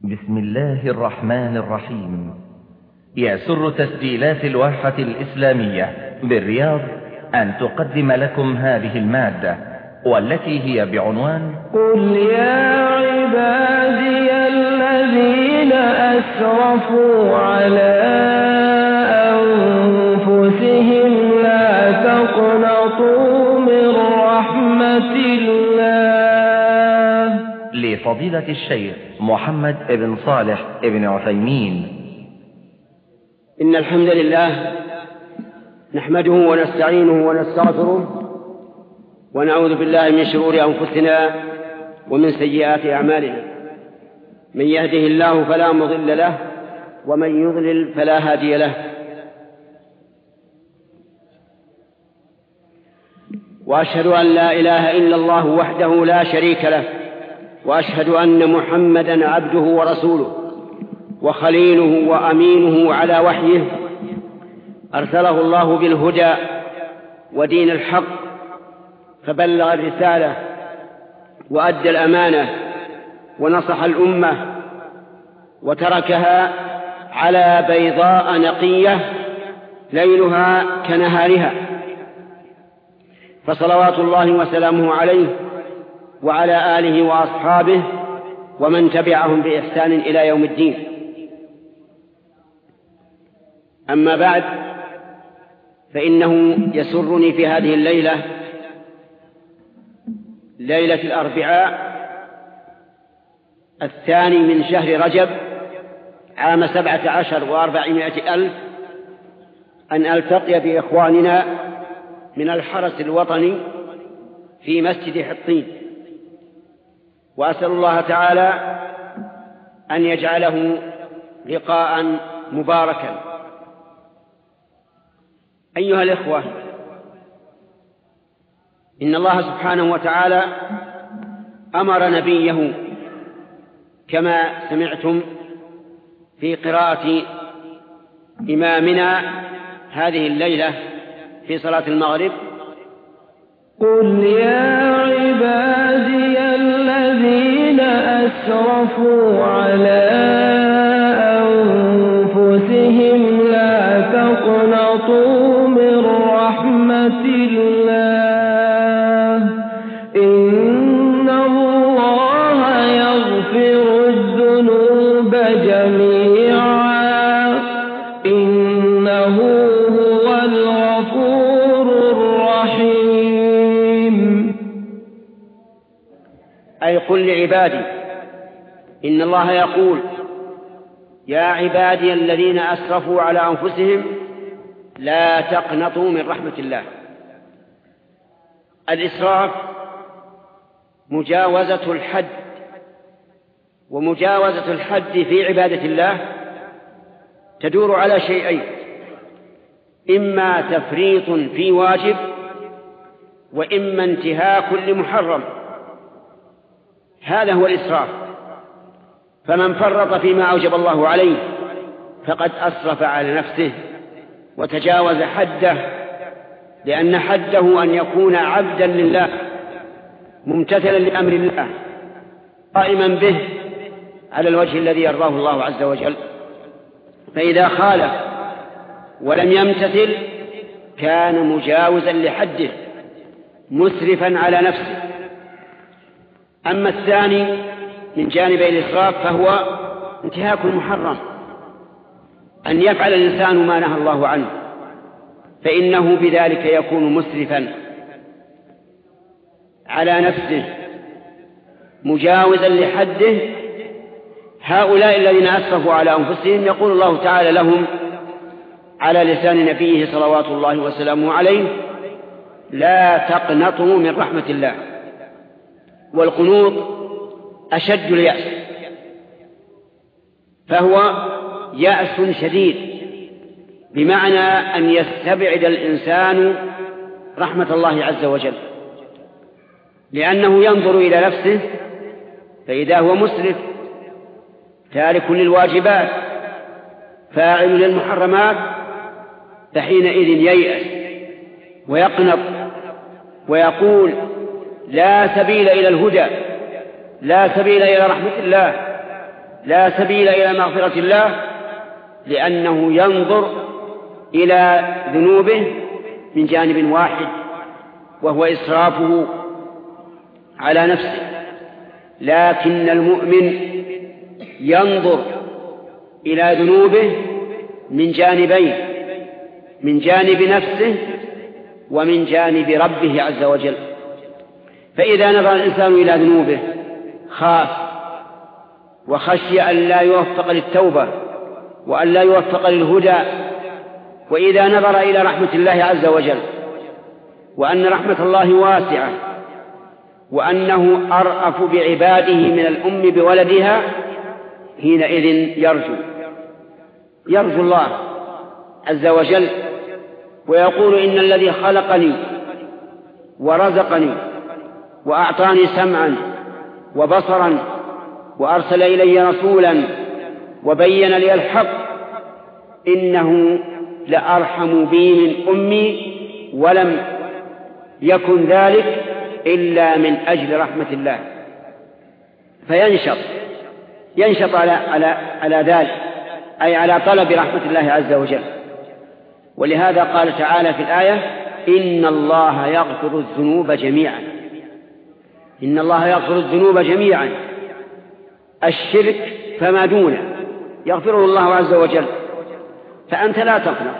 بسم الله الرحمن الرحيم. يسر تسجيلات الواحة الإسلامية بالرياض أن تقدم لكم هذه المادة، والتي هي بعنوان قل يا عبادي الذين أسرفوا على أنفسهم لا تقنطوا من رحمة الله. لفضيلة الشيخ محمد بن صالح بن عثيمين. إن الحمد لله نحمده ونستعينه ونستغفره ونعوذ بالله من شرور أنفسنا ومن سيئات أعمالنا. من يهده الله فلا مضل له ومن يضلل فلا هادي له. وأشهد أن لا إله إلا الله وحده لا شريك له، وأشهد أن محمدا عبده ورسوله وخليله وأمينه على وحيه، أرسله الله بالهدى ودين الحق فبلغ الرسالة وأدى الأمانة ونصح الأمة وتركها على بيضاء نقية ليلها كنهارها، فصلوات الله وسلامه عليه وعلى آله وأصحابه ومن تبعهم بإحسان إلى يوم الدين. أما بعد، فإنه يسرني في هذه الليلة، ليلة الأربعاء 2 من شهر رجب عام 17 و400 ألف، أن ألتقي بإخواننا من الحرس الوطني في مسجد حطين، وأسأل الله تعالى أن يجعله لقاء مباركا. أيها الإخوة، إن الله سبحانه وتعالى أمر نبيه كما سمعتم في قراءة إمامنا هذه الليلة في صلاة المغرب: قل يا عبادي الذين أسرفوا على أنفسهم لا تقنطوا من رحمة الله إن الله يغفر الذنوب جميعا إنه هو الغفور الرحيم. أي قل لعبادي، إن الله يقول: يا عبادي الذين أسرفوا على أنفسهم لا تقنطوا من رحمة الله. الإسراف مجاوزة الحد، ومجاوزة الحد في عبادة الله تدور على شيئين: إما تفريط في واجب، وإما انتهاك لمحرم. هذا هو الإسراف. فمن فرط فيما أوجب الله عليه فقد أسرف على نفسه وتجاوز حده، لأن حده أن يكون عبدا لله ممتثلا لأمر الله قائما به على الوجه الذي يرضاه الله عز وجل. فإذا خالف ولم يمتثل كان مجاوزا لحده مسرفا على نفسه. أما الثاني من جانب الإسراف فهو انتهاك المحرم، أن يفعل الإنسان ما نهى الله عنه، فإنه بذلك يكون مسرفا على نفسه مجاوزا لحده. هؤلاء الذين أسرفوا على أنفسهم يقول الله تعالى لهم على لسان نبيه صلوات الله وسلامه عليه: لا تقنطوا من رحمة الله. والقنوط أشد اليأس، فهو يأس شديد، بمعنى أن يستبعد الإنسان رحمة الله عز وجل، لأنه ينظر إلى نفسه فإذا هو مسرف تارك للواجبات فاعل للمحرمات، فحينئذ ييأس ويقنط ويقول: لا سبيل إلى الهدى، لا سبيل إلى رحمة الله، لا سبيل إلى مغفرة الله، لأنه ينظر إلى ذنوبه من جانب واحد، وهو إسرافه على نفسه. لكن المؤمن ينظر إلى ذنوبه من جانبين، من جانب نفسه ومن جانب ربه عز وجل. فإذا نظر الإنسان إلى ذنوبه خاف وخشي أن لا يوفق للتوبة وأن لا يوفق للهدى. وإذا نظر إلى رحمة الله عز وجل وأن رحمة الله واسعة وأنه أرأف بعباده من الأم بولدها، حينئذ يرجو الله عز وجل ويقول: إن الذي خلقني ورزقني وأعطاني سمعا وبصرا وأرسل إلي رسولا وبين لي الحق إنه لأرحم بي من أمي، ولم يكن ذلك إلا من أجل رحمة الله. فينشط على ذلك، أي على طلب رحمة الله عز وجل. ولهذا قال تعالى في الآية: إن الله يغفر الذنوب جميعا. إن الله يغفر الذنوب جميعا، الشرك فما دونه يغفره الله عز وجل، فأنت لا تقنط.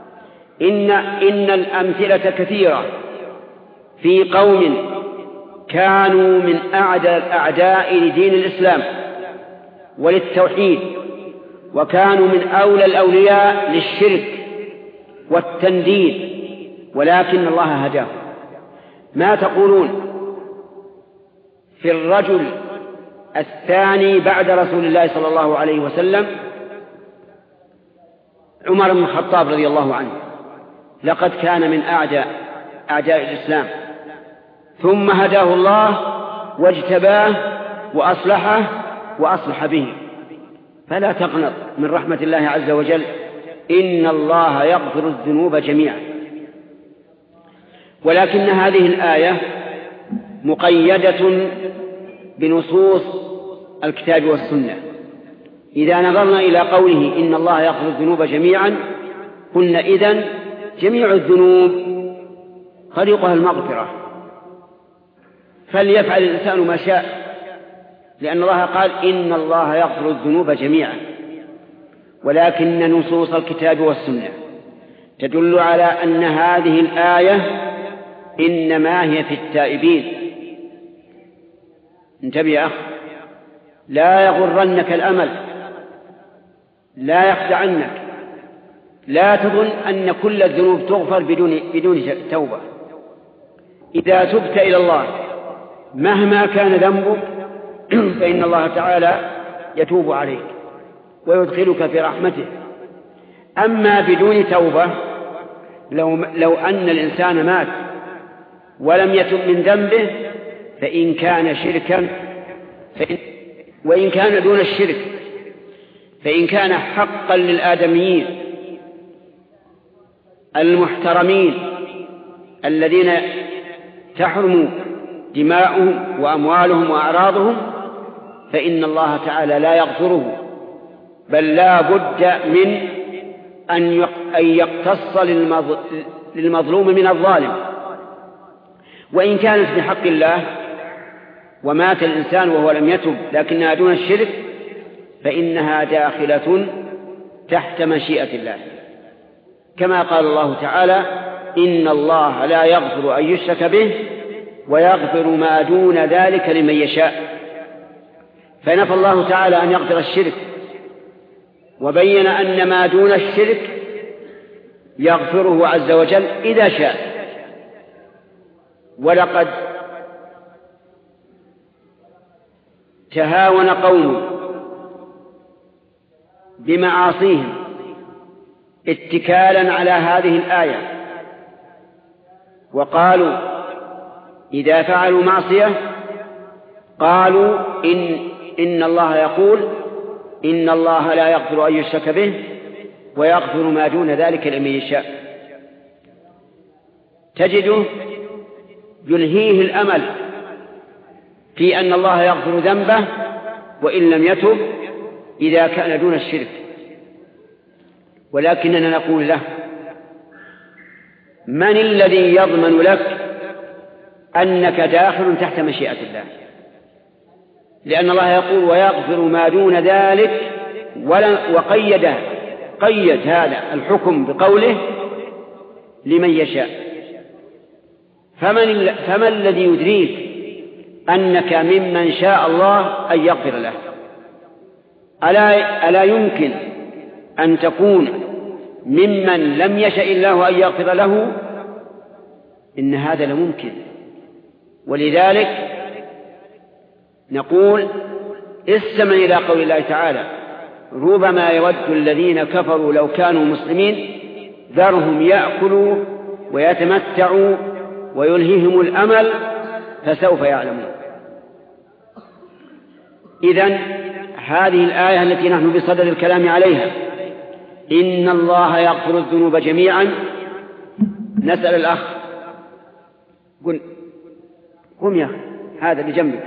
إن الأمثلة كثيرة في قوم كانوا من أعداء لدين الإسلام وللتوحيد، وكانوا من أولى الأولياء للشرك والتنديد، ولكن الله هداهم. ما تقولون في الرجل الثاني بعد رسول الله صلى الله عليه وسلم، عمر بن الخطاب رضي الله عنه؟ لقد كان من أعداء الإسلام، ثم هداه الله واجتباه وأصلح به. فلا تقنط من رحمة الله عز وجل، إن الله يغفر الذنوب جميعا. ولكن هذه الآية مقيدة بنصوص الكتاب والسنة. إذا نظرنا إلى قوله إن الله يغفر الذنوب جميعا، قلنا إذن جميع الذنوب طريقها المغفرة، فليفعل الإنسان ما شاء، لأن الله قال إن الله يغفر الذنوب جميعا. ولكن نصوص الكتاب والسنة تدل على أن هذه الآية إنما هي في التائبين. انتبه يا أخ، لا يغرنك الأمل، لا يخدعنك، لا تظن أن كل الذنوب تغفر بدون توبة. إذا تبت إلى الله مهما كان ذنبك فإن الله تعالى يتوب عليك ويدخلك في رحمته. أما بدون توبة، لو أن الإنسان مات ولم يتب من ذنبه، فإن كان شركا وإن كان دون الشرك، فإن كان حقا للآدميين المحترمين الذين تحرم دماؤهم وأموالهم وأعراضهم، فإن الله تعالى لا يغفره، بل لا بد من أن يقتص للمظلوم من الظالم. وإن كانت بحق الله ومات الإنسان وهو لم يتب لكنها دون الشرك، فإنها داخلة تحت مشيئة الله، كما قال الله تعالى: إن الله لا يغفر أن يشرك به ويغفر ما دون ذلك لمن يشاء. فنفى الله تعالى أن يغفر الشرك، وبين أن ما دون الشرك يغفره عز وجل إذا شاء. ولقد تهاون قوم بمعاصيهم اتكالا على هذه الآية، وقالوا إذا فعلوا معصية قالوا إن الله يقول إن الله لا يغفر أن يشرك به ويغفر ما دون ذلك لمن يشاء. تجده يلهيه الأمل في أن الله يغفر ذنبه وإن لم يتب، إذا كان دون الشرك، ولكننا نقول له: من الذي يضمن لك أنك داخل تحت مشيئة الله؟ لأن الله يقول: ويغفر ما دون ذلك، قيد هذا الحكم بقوله: لمن يشاء. فمن الذي يدريك أنك ممن شاء الله أن يغفر له؟ ألا يمكن أن تكون ممن لم يشاء الله أن يغفر له؟ إن هذا لممكن. ولذلك نقول: استمع إلى قول الله تعالى: ربما يود الذين كفروا لو كانوا مسلمين ذرهم يأكلوا ويتمتعوا ويلههم الأمل فسوف يعلمون. إذن هذه الآية التي نحن بصدد الكلام عليها: إن الله يغفر الذنوب جميعا. نسأل الأخ: قم يا أخي، هذا بجنبك.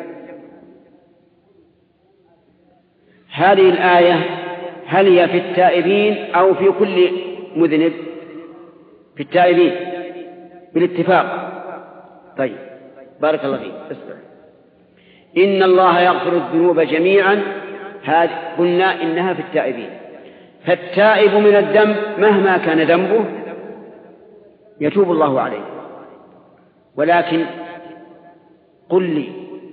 هذه الآية هل هي في التائبين أو في كل مذنب؟ في التائبين بالاتفاق. طيب، بارك الله فيك. إن الله يغفر الذنوب جميعا، قلنا إنها في التائبين. فالتائب من الذنب مهما كان ذنبه يتوب الله عليه. ولكن قل لي،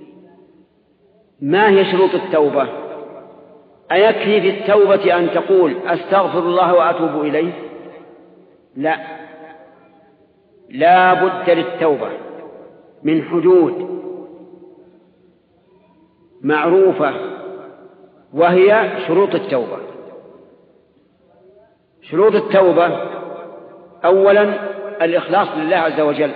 ما هي شروط التوبة؟ أيكفي في التوبة أن تقول أستغفر الله وأتوب إليه؟ لا بد للتوبة من حدود معروفة، وهي شروط التوبة. شروط التوبة: أولا الإخلاص لله عز وجل،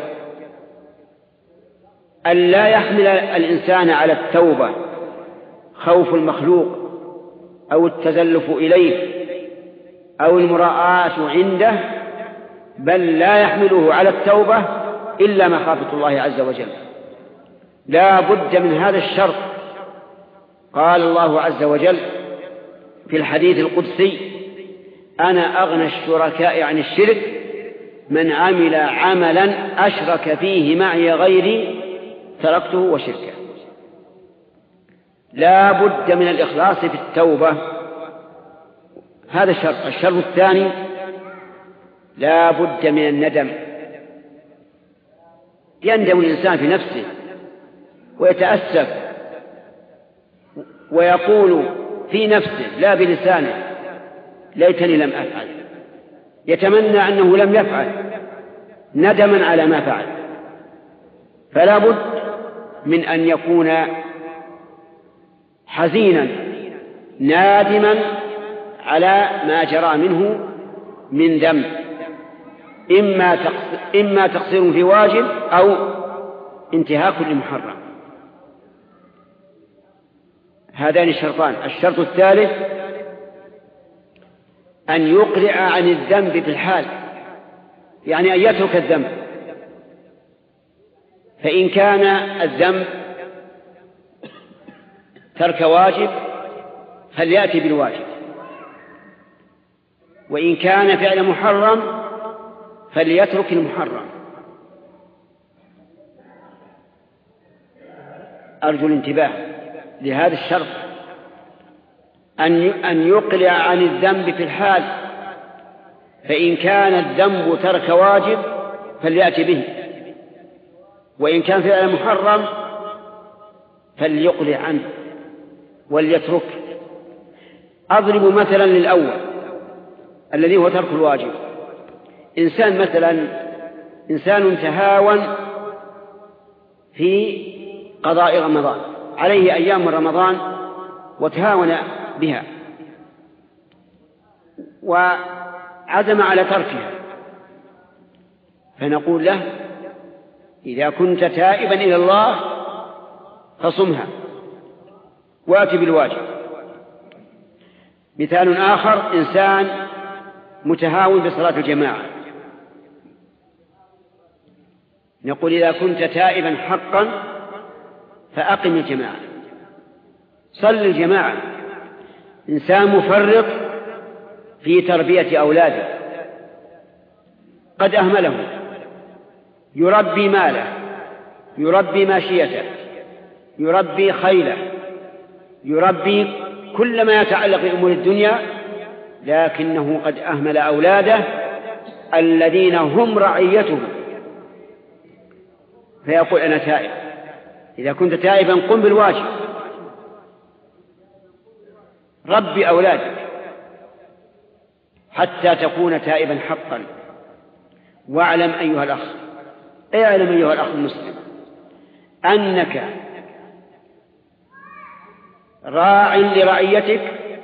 أن لا يحمل الإنسان على التوبة خوف المخلوق أو التزلف إليه أو المراءة عنده، بل لا يحمله على التوبة إلا مخافة الله عز وجل. لا بد من هذا الشرط. قال الله عز وجل في الحديث القدسي: أنا أغنى الشركاء عن الشرك من عمل عملا أشرك فيه معي غيري تركته وشركه. لا بد من الإخلاص في التوبة، هذا الشرط. الشرط الثاني: لا بد من الندم. يندم الإنسان في نفسه ويتأسف ويقول في نفسه لا بلسانه: ليتني لم أفعل. يتمنى أنه لم يفعل ندما على ما فعل. فلا بد من أن يكون حزينا نادما على ما جرى منه من ذنب، إما تقصير في واجب أو انتهاك لمحرم. هذان الشرطان. الشرط الثالث: أن يقلع عن الذنب في الحال، يعني أن يترك الذنب. فإن كان الذنب ترك واجب فليأتي بالواجب، وإن كان فعل محرم فليترك المحرم. أرجو الانتباه لهذا الشرط: أن يقلع عن الذنب في الحال. فإن كان الذنب ترك واجب فليأتي به، وإن كان فعل محرم فليقلع عنه وليترك. أضرب مثلا للأول الذي هو ترك الواجب. إنسان تهاون في قضاء رمضان، عليه أيام من رمضان وتهاون بها وعزم على تركها، فنقول له: إذا كنت تائبا إلى الله فصمها وأتي بالواجب. مثال آخر: إنسان متهاون بصلاة الجماعة، نقول: إذا كنت تائبا حقا فأقم الجماعة، صل الجماعة. إنسان مفرط في تربية أولاده، قد أهمله، يربي ماله، يربي ماشيته، يربي خيله، يربي كل ما يتعلق بأمور الدنيا، لكنه قد أهمل أولاده الذين هم رعيته، فيقول أنا تائب. إذا كنت تائبا قم بالواجب، ربي أولادك حتى تكون تائبا حقا. واعلم أيها الأخ، اعلم أيها الأخ المسلم أنك راع لرعيتك،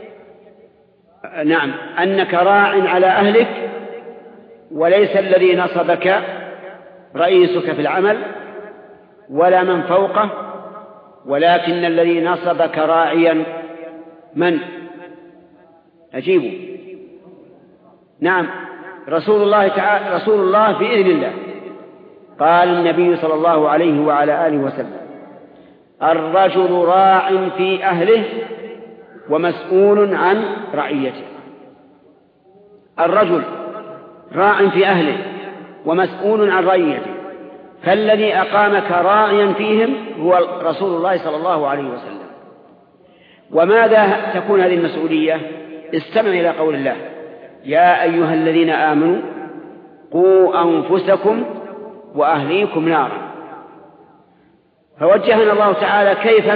نعم، أنك راع على أهلك، وليس الذي نصبك رئيسك في العمل ولا من فوقه، ولكن الذي نصبك راعيا من؟ أجيبوا. نعم، رسول الله بإذن الله. قال النبي صلى الله عليه وعلى آله وسلم: الرجل راع في أهله ومسؤول عن رعيته. الرجل راع في أهله ومسؤول عن رعيته، فالذي أقامك راعيا فيهم هو رسول الله صلى الله عليه وسلم. وماذا تكون هذه المسؤولية؟ استمع إلى قول الله: يا أيها الذين آمنوا قوا أنفسكم وأهليكم نارا. فوجهنا الله تعالى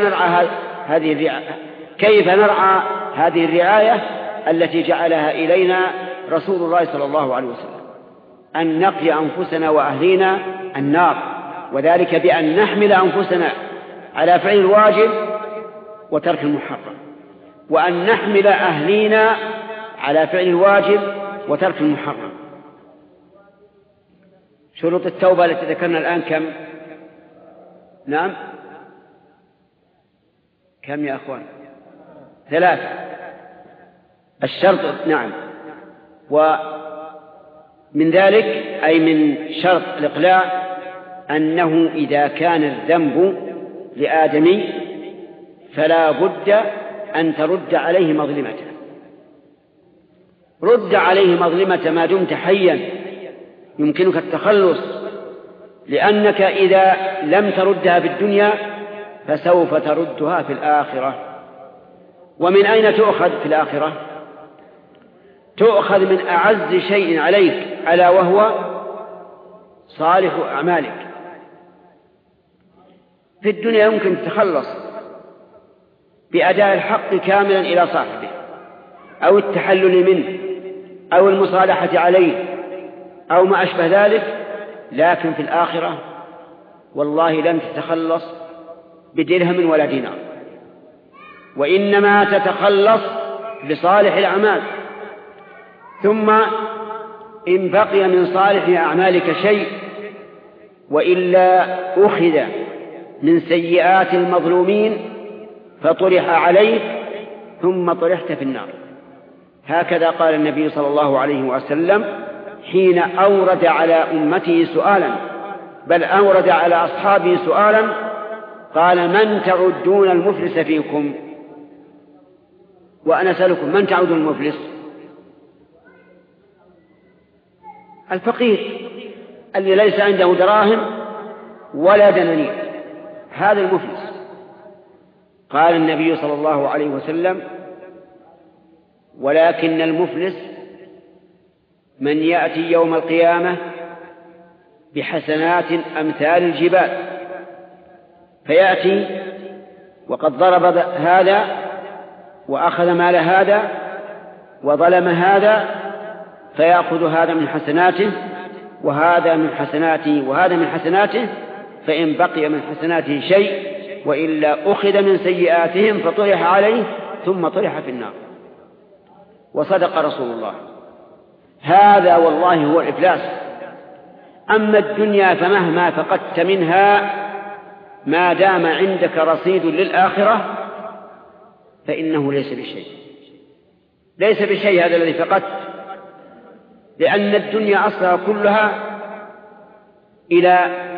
كيف نرعى هذه الرعاية التي جعلها إلينا رسول الله صلى الله عليه وسلم، أن نقي أنفسنا وأهلينا النار، وذلك بأن نحمل أنفسنا على فعل الواجب وترك المحرم، وأن نحمل أهلينا على فعل الواجب وترك المحرم. شروط التوبة التي ذكرنا الآن كم؟ نعم، كم يا أخوان؟ 3. الشرط، نعم، ومن ذلك أي من شرط الإقلاع أنه إذا كان الذنب لآدمي فلا بد أن ترد عليه مظلمته. رد عليه مظلمة ما دمت حيا يمكنك التخلص، لأنك إذا لم تردها في الدنيا فسوف تردها في الآخرة. ومن أين تؤخذ في الآخرة؟ تؤخذ من أعز شيء عليك، ألا وهو صالح أعمالك. في الدنيا يمكن تتخلص بأداء الحق كاملا إلى صاحبه، أو التحلل منه، أو المصالحة عليه، أو ما أشبه ذلك، لكن في الآخرة والله لن تتخلص بدرهم ولا دينار، وإنما تتخلص بصالح الأعمال. ثم إن بقي من صالح أعمالك شيء وإلا أخذ من سيئات المظلومين فطرح عليك ثم طرحت في النار. هكذا قال النبي صلى الله عليه وسلم حين أورد على أمته سؤالا، بل أورد على أصحابه سؤالا، قال: من تعدون المفلس فيكم؟ وأنا أسألكم: من تعدون المفلس؟ الفقير الذي ليس عنده دراهم ولا دنانير، هذا المفلس. قال النبي صلى الله عليه وسلم: ولكن المفلس من يأتي يوم القيامة بحسنات أمثال الجبال، فيأتي وقد ضرب هذا وأخذ مال هذا وظلم هذا، فيأخذ هذا من حسناته وهذا من حسناته وهذا من حسناته، فإن بقي من حسناته شيء وإلا أخذ من سيئاتهم فطرح عليه ثم طرح في النار. وصدق رسول الله. هذا والله هو الإفلاس. أما الدنيا فمهما فقدت منها ما دام عندك رصيد للآخرة فإنه ليس بشيء، ليس بشيء هذا الذي فقدت، لأن الدنيا أصلها كلها إلى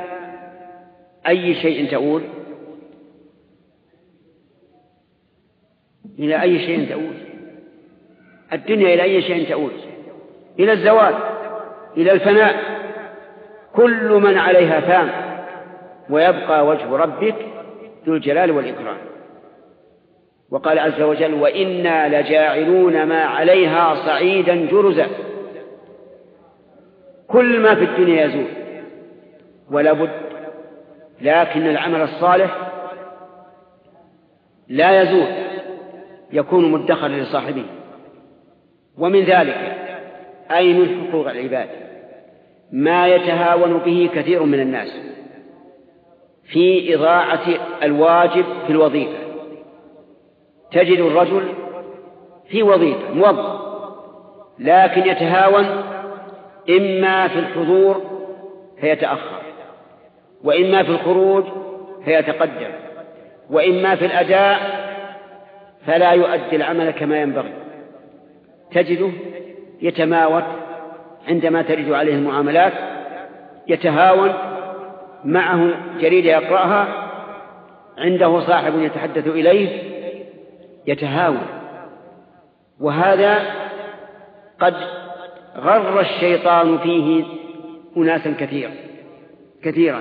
أي شيء تؤول؟ إلى أي شيء تؤول؟ الدنيا إلى أي شيء تؤول؟ إلى الزوال، إلى الفناء. كل من عليها فان، ويبقى وجه ربك ذو الجلال والإكرام. وقال عز وجل: وإنا لجاعلون ما عليها صعيدا جرزا. كل ما في الدنيا يزول ولا بد، لكن العمل الصالح لا يزول، يكون مدخرا لصاحبه. ومن ذلك أي من حقوق العباد ما يتهاون به كثير من الناس في إضاعة الواجب في الوظيفة. تجد الرجل في وظيفة موظف، لكن يتهاون إما في الحضور فيتأخر، وإما في الخروج فيتقدم، وإما في الأداء فلا يؤدي العمل كما ينبغي. تجده يتماوت عندما ترد عليه المعاملات، يتهاون، معه جريدة يقرأها، عنده صاحب يتحدث إليه، يتهاون. وهذا قد غر الشيطان فيه أناسا كثيرا.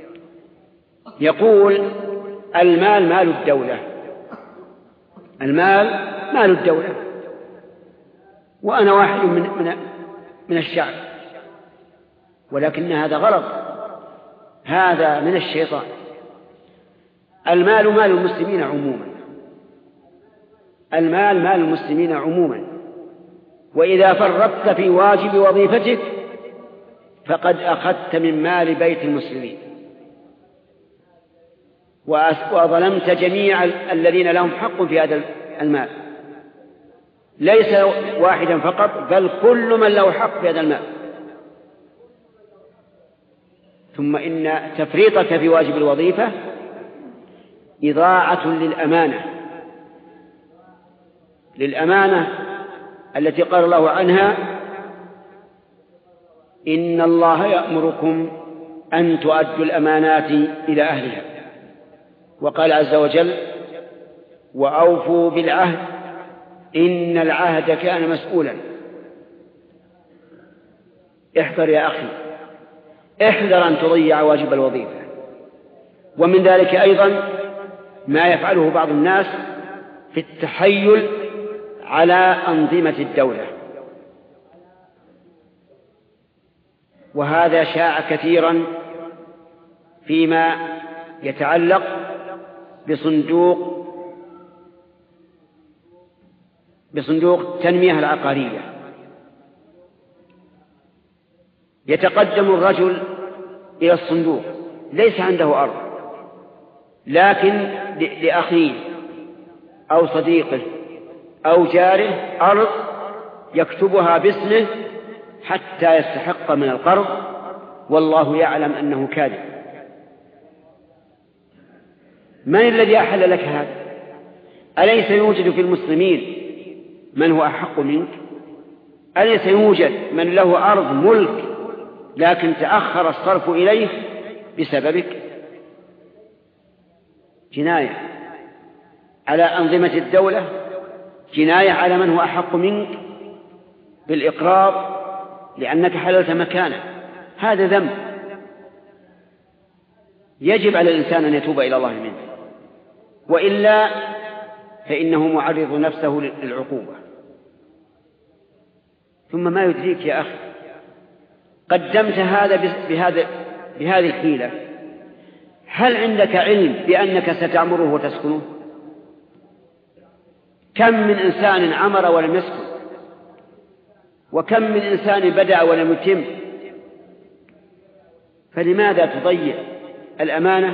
يقول: المال مال الدولة، المال مال الدولة، وأنا واحد من الشعب. ولكن هذا غلط، هذا من الشيطان. المال مال المسلمين عموما، المال مال المسلمين عموما، وإذا فرطت في واجب وظيفتك فقد أخذت من مال بيت المسلمين، وظلمت جميع الذين لهم حق في هذا المال، ليس واحدا فقط، بل كل من له حق في هذا المال. ثم إن تفريطك في واجب الوظيفة إضاعة للأمانة التي قال الله عنها: إن الله يأمركم أن تؤدوا الأمانات إلى أهلها. وقال عز وجل: وأوفوا بالعهد إن العهد كان مسؤولا. احذر يا أخي، احذر أن تضيع واجب الوظيفة. ومن ذلك أيضا ما يفعله بعض الناس في التحيل على أنظمة الدولة، وهذا شاع كثيرا فيما يتعلق بصندوق تنمية العقارية. يتقدم الرجل إلى الصندوق، ليس عنده أرض، لكن لأخيه أو صديقه أو جاره أرض يكتبها باسمه حتى يستحق من القرض، والله يعلم أنه كاذب. من الذي أحل لك هذا؟ أليس يوجد في المسلمين من هو أحق منك؟ أليس يوجد من له أرض ملك لكن تأخر الصرف إليه بسببك؟ جناية على أنظمة الدولة، جناية على من هو أحق منك بالإقراض لأنك حللت مكانه. هذا ذنب يجب على الإنسان أن يتوب إلى الله منه، وإلا فإنه معرض نفسه للعقوبة. ثم ما يدريك يا أخي، قدمت هذا بهذه الحيلة، هل عندك علم بأنك ستعمره وتسكنه؟ كم من إنسان عمر ولم يسكن، وكم من إنسان بدأ ولم يتم. فلماذا تضيع الأمانة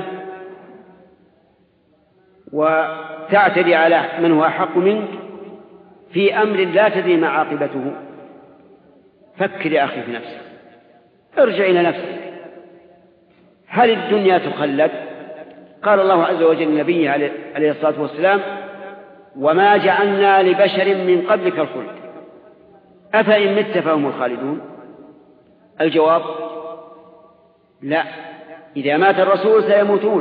وتعتدي على من هو أحق منك في أمر لا تدري ما عاقبته؟ فكر يا أخي في نفسك، ارجع إلى نفسك. هل الدنيا تخلد؟ قال الله عز وجل لنبيه عليه الصلاة والسلام: وما جعلنا لبشر من قبلك الخلد أفإن مت فهم الخالدون. الجواب: لا، إذا مات الرسول سيموتون،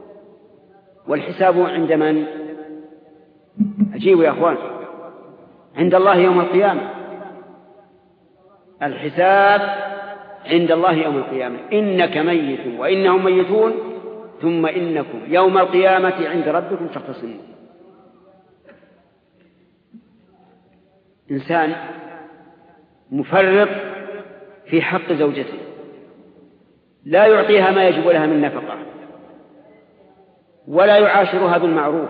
والحساب عند من؟ أجيبوا يا أخوان، عند الله يوم القيامة. الحساب عند الله يوم القيامة. إنك ميت وإنهم ميتون ثم إنكم يوم القيامة عند ربكم تختصمون. إنسان مفرط في حق زوجته، لا يعطيها ما يجب لها من نفقة، ولا يعاشرها بالمعروف،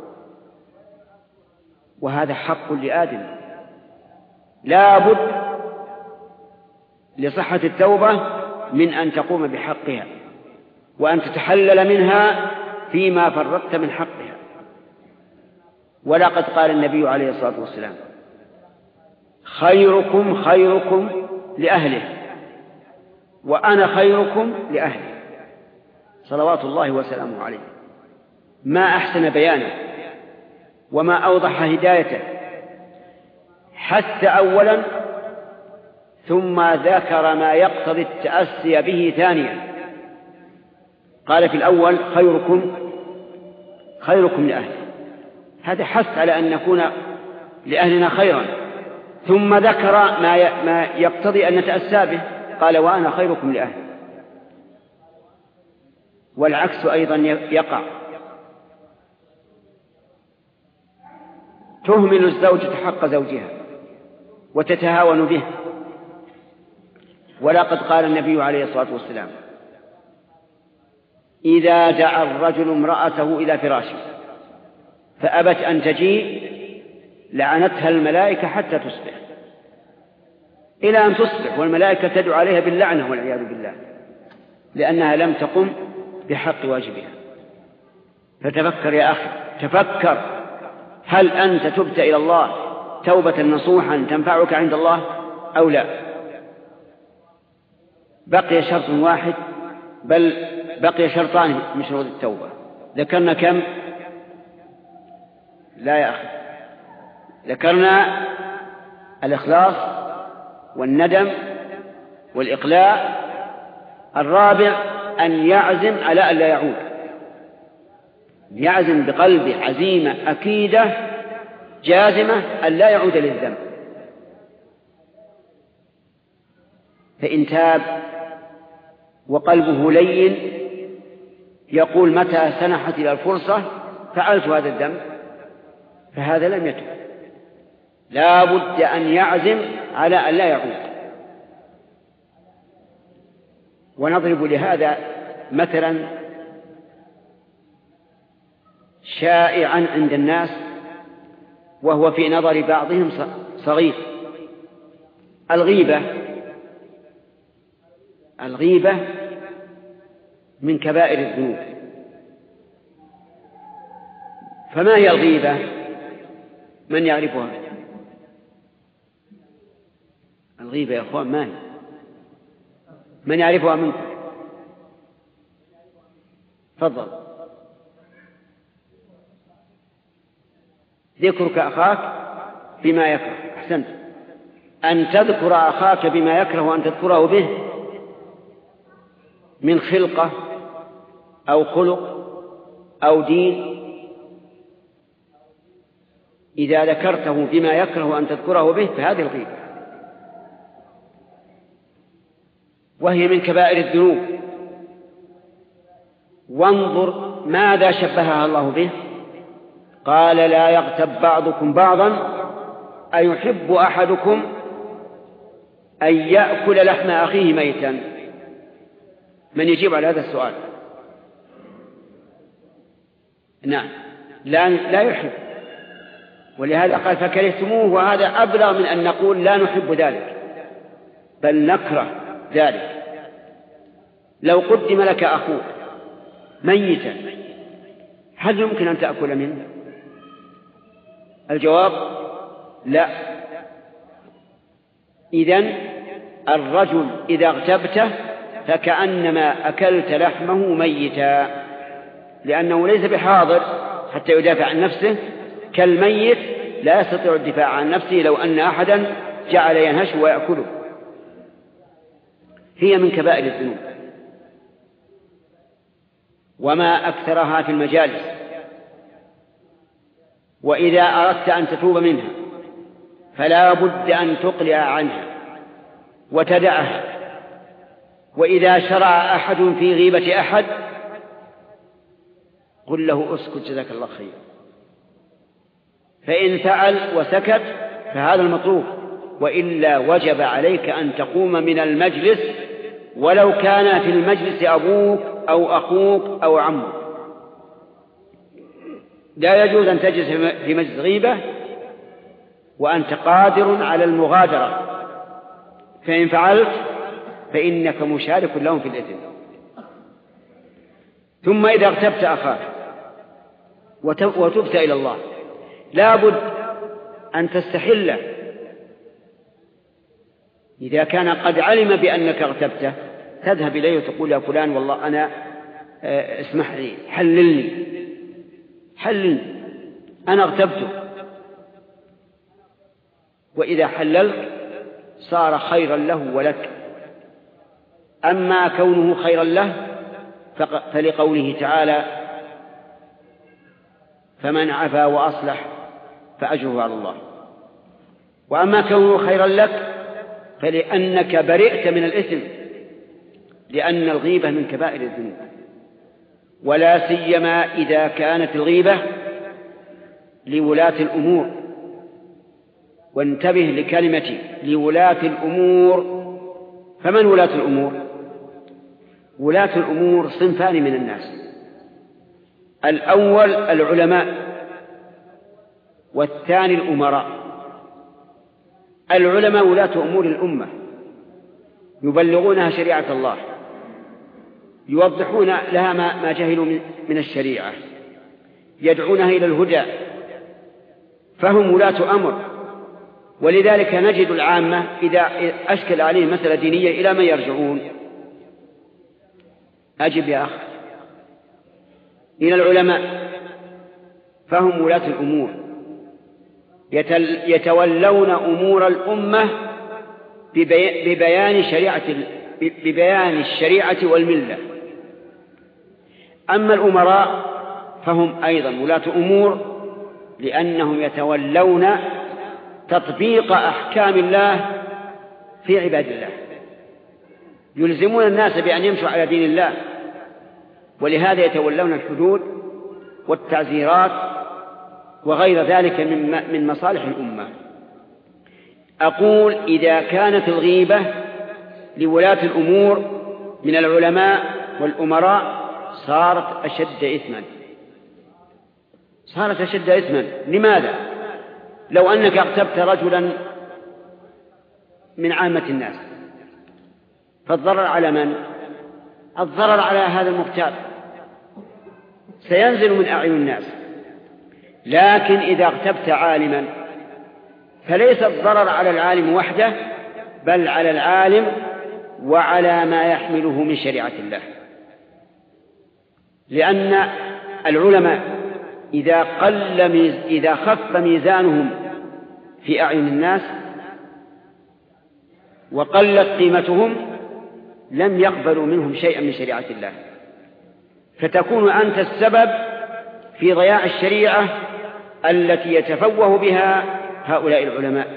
وهذا حق لآدم. لا بد لصحة التوبة من أن تقوم بحقها وأن تتحلل منها فيما فرطت من حقها. ولقد قال النبي عليه الصلاة والسلام: خيركم خيركم لأهله وأنا خيركم لأهلي، صلوات الله وسلامه عليه. ما أحسن بيانه وما أوضح هدايته. حث أولا ثم ذكر ما يقتضي التأسي به ثانيا. قال في الأول: خيركم لأهلي، هذا حث على أن نكون لأهلنا خيرا. ثم ذكر ما يقتضي أن نتأسى به، قال: وأنا خيركم لأهلي. والعكس أيضا يقع. تهمل الزوجة حق زوجها وتتهاون به. ولقد قال النبي عليه الصلاة والسلام: إذا دعا الرجل امرأته إلى فراشه فأبت أن تجيء لعنتها الملائكة حتى تصبح، إلى أن تصبح والملائكة تدعو عليها باللعنة والعياذ بالله، لأنها لم تقم بحق واجبها. فتفكر يا أخي، تفكر، هل أنت تبت إلى الله توبة نصوحا تنفعك عند الله أو لا؟ بقي شرط واحد، بل بقي شرطان من شروط التوبة. ذكرنا كم؟ لا يا أخي، ذكرنا الإخلاص والندم والإقلاع. الرابع أن يعزم على أن لا يعود، يعزم بقلبه عزيمة أكيدة جازمة أن لا يعود للذنب. فإن تاب وقلبه لين يقول: متى سنحت إلى الفرصة فعلت هذا الذنب، فهذا لم يتب. لا بد أن يعزم على أن لا يعود. ونضرب لهذا مثلا شائعا عند الناس، وهو في نظر بعضهم صغير: الغيبة من كبائر الذنوب. فما هي الغيبة؟ من يعرفها؟ الغيبة يا أخوان ما هي؟ من يعرفها منكم؟ تفضل. ذكرك أخاك بما يكره. أحسنت. أن تذكر أخاك بما يكره وأن تذكره به من خلقة أو خلق أو دين. إذا ذكرته بما يكره وأن تذكره به فهذه الغيبة، وهي من كبائر الذنوب. وانظر ماذا شبهها الله به. قال: لا يغتب بعضكم بعضا أيحب أحدكم أن يأكل لحم أخيه ميتا؟ من يجيب على هذا السؤال؟ نعم، لا يحب. ولهذا قال: فكرهتموه. وهذا أبلغ من أن نقول لا نحب ذلك، بل نكره ذلك. لو قدم لك أخوك ميتا هل يمكن أن تأكل منه؟ الجواب لا. إذن الرجل إذا اغتبته فكأنما أكلت لحمه ميتا، لأنه ليس بحاضر حتى يدافع عن نفسه، كالميت لا يستطيع الدفاع عن نفسه لو أن أحدا جعل ينهش ويأكله. هي من كبائر الذنوب، وما أكثرها في المجالس. وإذا أردت أن تتوب منها فلا بد أن تقلع عنها وتدعها. وإذا شرع أحد في غيبة أحد قل له اسكت جزاك الله خير، فإن فعل وسكت فهذا المطلوب، وإلا وجب عليك أن تقوم من المجلس ولو كان في المجلس أبوك أو أخوك أو عمك. لا يجوز أن تجلس في مجلس غيبة وأنت قادر على المغادرة، فإن فعلت فإنك مشارك لهم في الإثم. ثم إذا اغتبت أخاك وتبت إلى الله لا بد أن تستحله. إذا كان قد علم بأنك اغتبته تذهب إليه وتقول يا فلان والله أنا اسمح لي حللني أنا اغتبته، وإذا حللت صار خيرا له ولك. أما كونه خيرا له فلقوله تعالى فمن عفا وأصلح فأجره على الله. وأما كونه خيرا لك فلأنك برئت من الإثم، لأن الغيبة من كبائر الذنوب، ولا سيما إذا كانت الغيبة لولاة الأمور. وانتبه لكلمتي لولاة الأمور. فمن ولاة الأمور؟ ولاة الأمور صنفان من الناس: الأول العلماء، والثاني الأمراء. العلماء ولاة أمور الأمة، يبلغونها شريعة الله، يوضحون لها ما جهلوا من الشريعة، يدعونها إلى الهدى، فهم ولاة أمر. ولذلك نجد العامة إذا أشكل عليهم مسألة دينية إلى من يرجعون؟ أجب يا أخ، إلى العلماء، فهم ولاة الأمور، يتولون أمور الأمة ببيان الشريعة والملة. أما الأمراء فهم أيضا ولاة أمور، لأنهم يتولون تطبيق أحكام الله في عباد الله، يلزمون الناس بأن يمشوا على دين الله، ولهذا يتولون الحدود والتعزيرات وغير ذلك من مصالح الأمة. أقول إذا كانت الغيبة لولاة الأمور من العلماء والأمراء صارت أشد إثما. لماذا؟ لو أنك اغتبت رجلا من عامة الناس فالضرر على من؟ الضرر على هذا المغتاب، سينزل من أعين الناس. لكن إذا اغتبت عالما فليس الضرر على العالم وحده، بل على العالم وعلى ما يحمله من شريعة الله. لأن العلماء إذا خف ميزانهم في أعين الناس وقلت قيمتهم لم يقبلوا منهم شيئا من شريعة الله، فتكون أنت السبب في ضياع الشريعة التي يتفوه بها هؤلاء العلماء.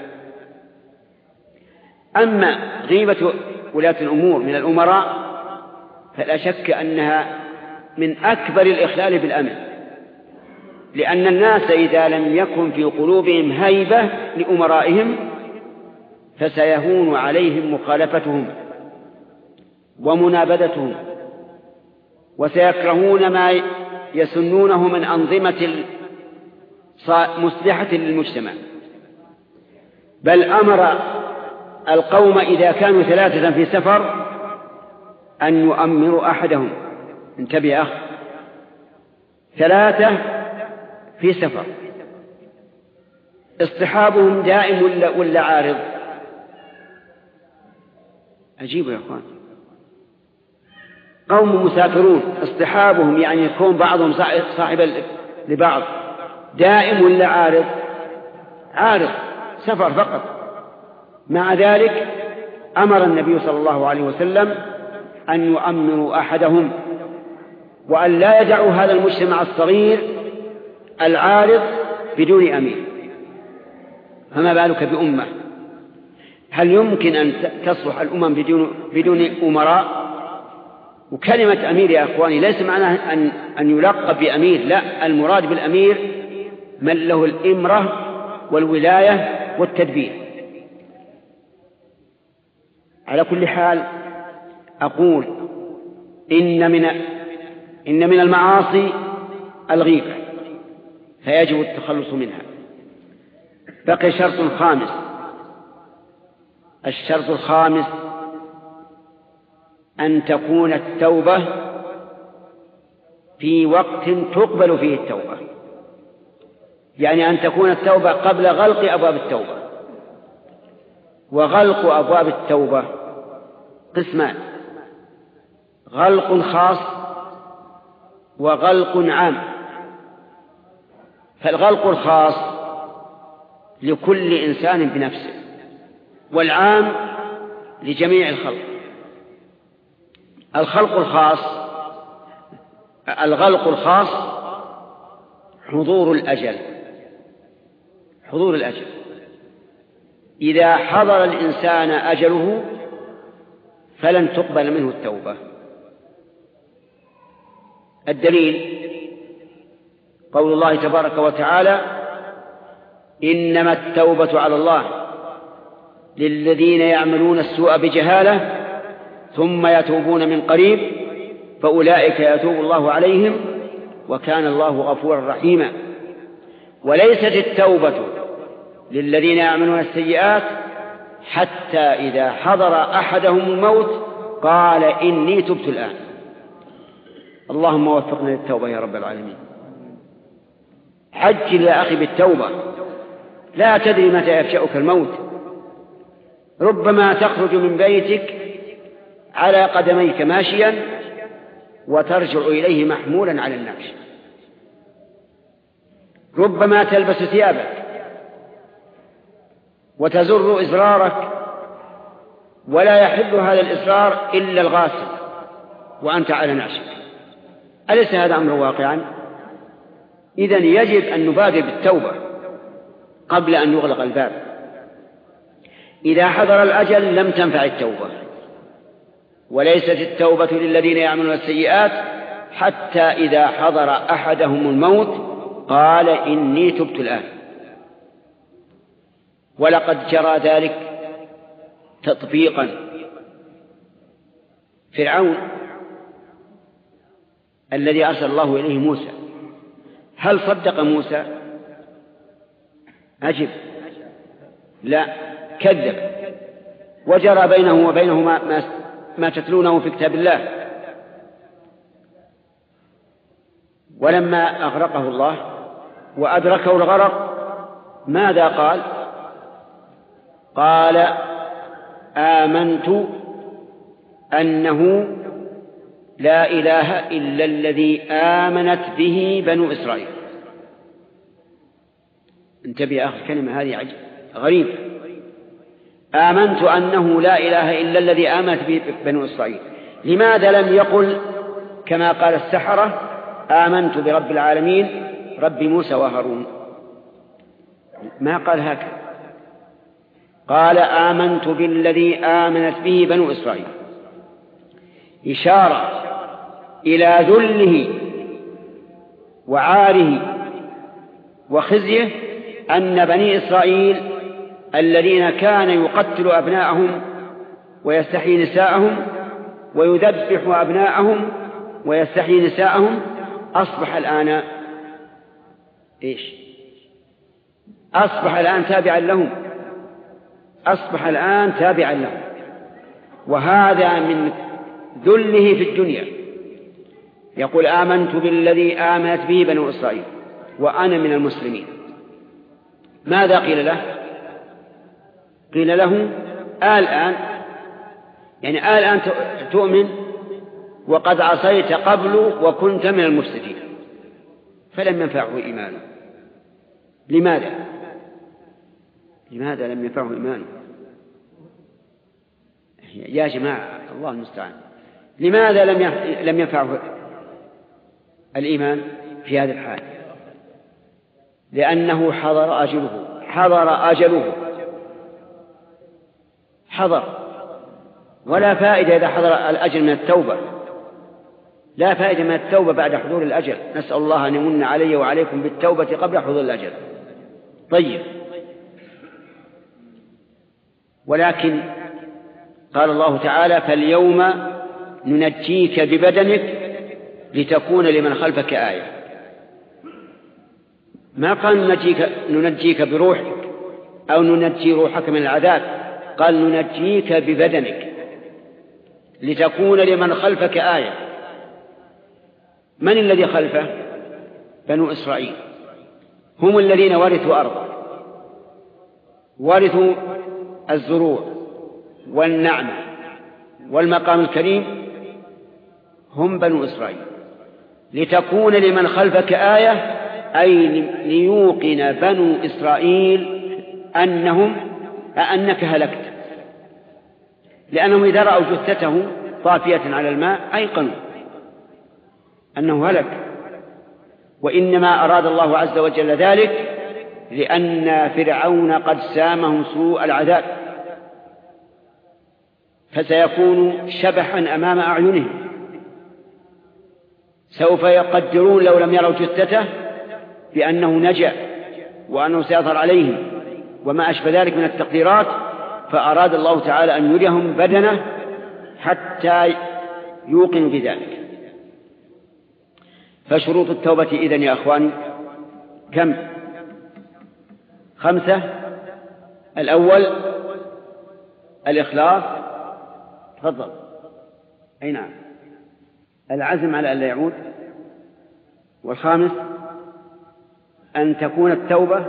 أما غيبة ولاة الأمور من الأمراء فلا شك أنها من أكبر الإخلال بالأمن، لأن الناس إذا لم يكن في قلوبهم هيبة لأمرائهم فسيهون عليهم مخالفتهم ومنابذتهم، وسيكرهون ما يسنونه من أنظمة مصلحة للمجتمع. بل أمر القوم إذا كانوا 3 في سفر أن يؤمروا أحدهم. انتبه يا أخ، 3 في سفر، اصطحابهم دائم ولا عارض؟ أجيبوا يا أخوان، قوم مسافرون اصطحابهم يعني يكون بعضهم صاحب لبعض، دائم ولا عارض؟ عارض، سفر فقط. مع ذلك أمر النبي صلى الله عليه وسلم أن يؤمروا أحدهم، وأن لا يدعوا هذا المجتمع الصغير العارض بدون أمير. فما بالك بأمة؟ هل يمكن أن تصلح الأمم بدون أمراء؟ وكلمة أمير يا أخواني ليس معناه أن يلقب بأمير، لا، المراد بالأمير من له الإمرة والولاية والتدبير. على كل حال أقول إن من المعاصي الغيبة، فيجب التخلص منها. بقي شرط خامس. الشرط الخامس أن تكون التوبة في وقت تقبل فيه التوبة، يعني أن تكون التوبة قبل غلق أبواب التوبة. وغلق أبواب التوبة قسمان: غلق خاص وغلق عام. فالغلق الخاص لكل إنسان بنفسه، والعام لجميع الخلق. الغلق الخاص حضور الأجل. إذا حضر الإنسان أجله فلن تقبل منه التوبة. الدليل قول الله تبارك وتعالى: إنما التوبة على الله للذين يعملون السوء بجهالة ثم يتوبون من قريب فأولئك يتوب الله عليهم وكان الله غفورا رحيما. وليست التوبة للذين يعملون السيئات حتى إذا حضر أحدهم الموت قال إني تبت الآن. اللهم وفقنا للتوبة يا رب العالمين. عجل يا أخي بالتوبة، لا تدري متى يفجأك الموت. ربما تخرج من بيتك على قدميك ماشيا وترجع إليه محمولا على النعش. ربما تلبس ثيابك وتزر إزرارك ولا يحل هذا الإزرار إلا الغاسل وأنت على نعشك. أليس هذا أمر واقعا؟ إذن يجب أن نبادر بالتوبة قبل أن يغلق الباب. إذا حضر الأجل لم تنفع التوبة. وليست التوبة للذين يعملون السيئات حتى إذا حضر أحدهم الموت قال إني تبت الآن. ولقد جرى ذلك تطبيقا. فرعون الذي أرسل الله إليه موسى، هل صدق موسى؟ أجب لا، كذب. وجرى بينه وبينه ما تتلونه في كتاب الله. ولما أغرقه الله وأدركه الغرق ماذا قال؟ قال آمنت أنه لا إله إلا الذي آمنت به بنو إسرائيل. انتبه يا أخي، الكلمة هذه غريبة. آمنت أنه لا إله إلا الذي آمنت به بنو إسرائيل. لماذا لم يقل كما قال السحرة آمنت برب العالمين رب موسى وهارون؟ ما قال هكذا، قال آمنت بالذي آمنت به بنو إسرائيل، إشارة إلى ذله وعاره وخزيه أن بني إسرائيل الذين كان يقتل أبناءهم ويستحيي نساءهم ويذبح أبناءهم ويستحيي نساءهم أصبح الآن إيش؟ أصبح الآن تابعا لهم. وهذا من ذله في الدنيا. يقول آمنت بالذي آمنت به بنو إسرائيل وأنا من المسلمين. ماذا قيل له؟ قيل له الآن، يعني الآن تؤمن وقد عصيت قبل وكنت من المفسدين. فلم ينفعه إيمانه. لماذا لم ينفعه إيمانه؟ يا جماعة الله المستعان، لماذا لم ينفعه الإيمان في هذا الحال؟ لأنه حضر أجله، حضر أجله، حضر، ولا فائدة إذا حضر الأجل من التوبة، لا فائدة من التوبة بعد حضور الأجل. نسأل الله أن يمن علي وعليكم بالتوبة قبل حضور الأجل. طيب، ولكن قال الله تعالى: فاليوم ننجيك ببدنك لتكون لمن خلفك آية. ما قال ننجيك بروحك أو ننجي روحك من العذاب، قال ننجيك ببدنك لتكون لمن خلفك آية. من الذي خلفه؟ بنو إسرائيل، هم الذين ورثوا أرضا، ورثوا الزروع والنعمة والمقام الكريم، هم بنو إسرائيل. لتكون لمن خلفك آية، أي ليوقن بنو إسرائيل أنك هلكت، لأنهم إذا رأوا جثته طافية على الماء أيقنوا أنه هلك. وإنما أراد الله عز وجل ذلك لأن فرعون قد سامه سوء العذاب، فسيكون شبحا أمام أعينهم، سوف يقدرون لو لم يروا جثته بأنه نجا وأنه سيظهر عليهم وما أشبه ذلك من التقديرات، فأراد الله تعالى أن يريهم بدنه حتى يوقنوا بذلك. فشروط التوبة إذن يا أخواني كم؟ 5. الأول الإخلاص، تفضل. أي نعم، العزم على أن لا يعود. والخامس أن تكون التوبة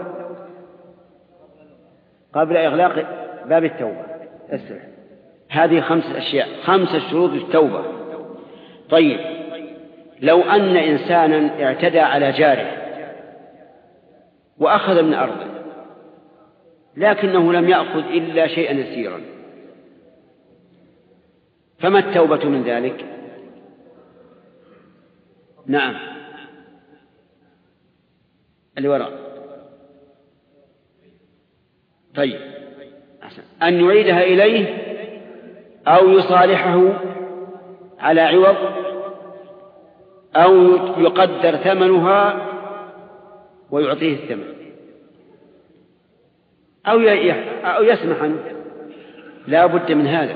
قبل إغلاق باب التوبة. هذه 5 أشياء، 5 شروط التوبة. طيب، لو أن إنسانا اعتدى على جاره وأخذ من أرضه لكنه لم يأخذ إلا شيئا يسيرا، فما التوبة من ذلك؟ نعم، اللي وراء. طيب، أحسن. أن يعيدها إليه أو يصالحه على عوض، أو يقدر ثمنها ويعطيه الثمن، أو يسمح عنه، لا بد من هذا،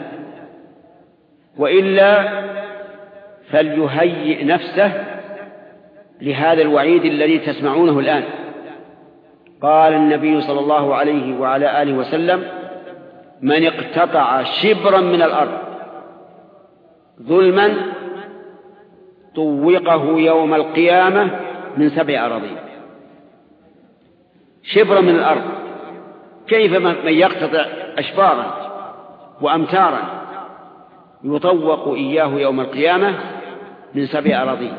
وإلا فليهيئ نفسه لهذا الوعيد الذي تسمعونه الآن. قال النبي صلى الله عليه وعلى آله وسلم: من اقتطع شبرا من الأرض ظلما طوقه يوم القيامة من 7 أراضين. شبرا من الأرض، كيف من يقتطع أشبارا وأمتارا يطوق إياه يوم القيامة من 7 أراضين،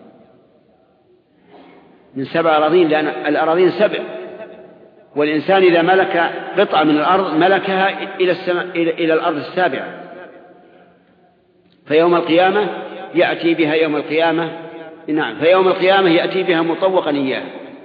من 7 أراضين، لأن الأراضين 7، والإنسان إذا ملك قطعة من الأرض ملكها إلى الأرض السابعة، فيوم القيامة يأتي بها يوم القيامة، نعم، فيوم القيامة يأتي بها مطوقا إياه.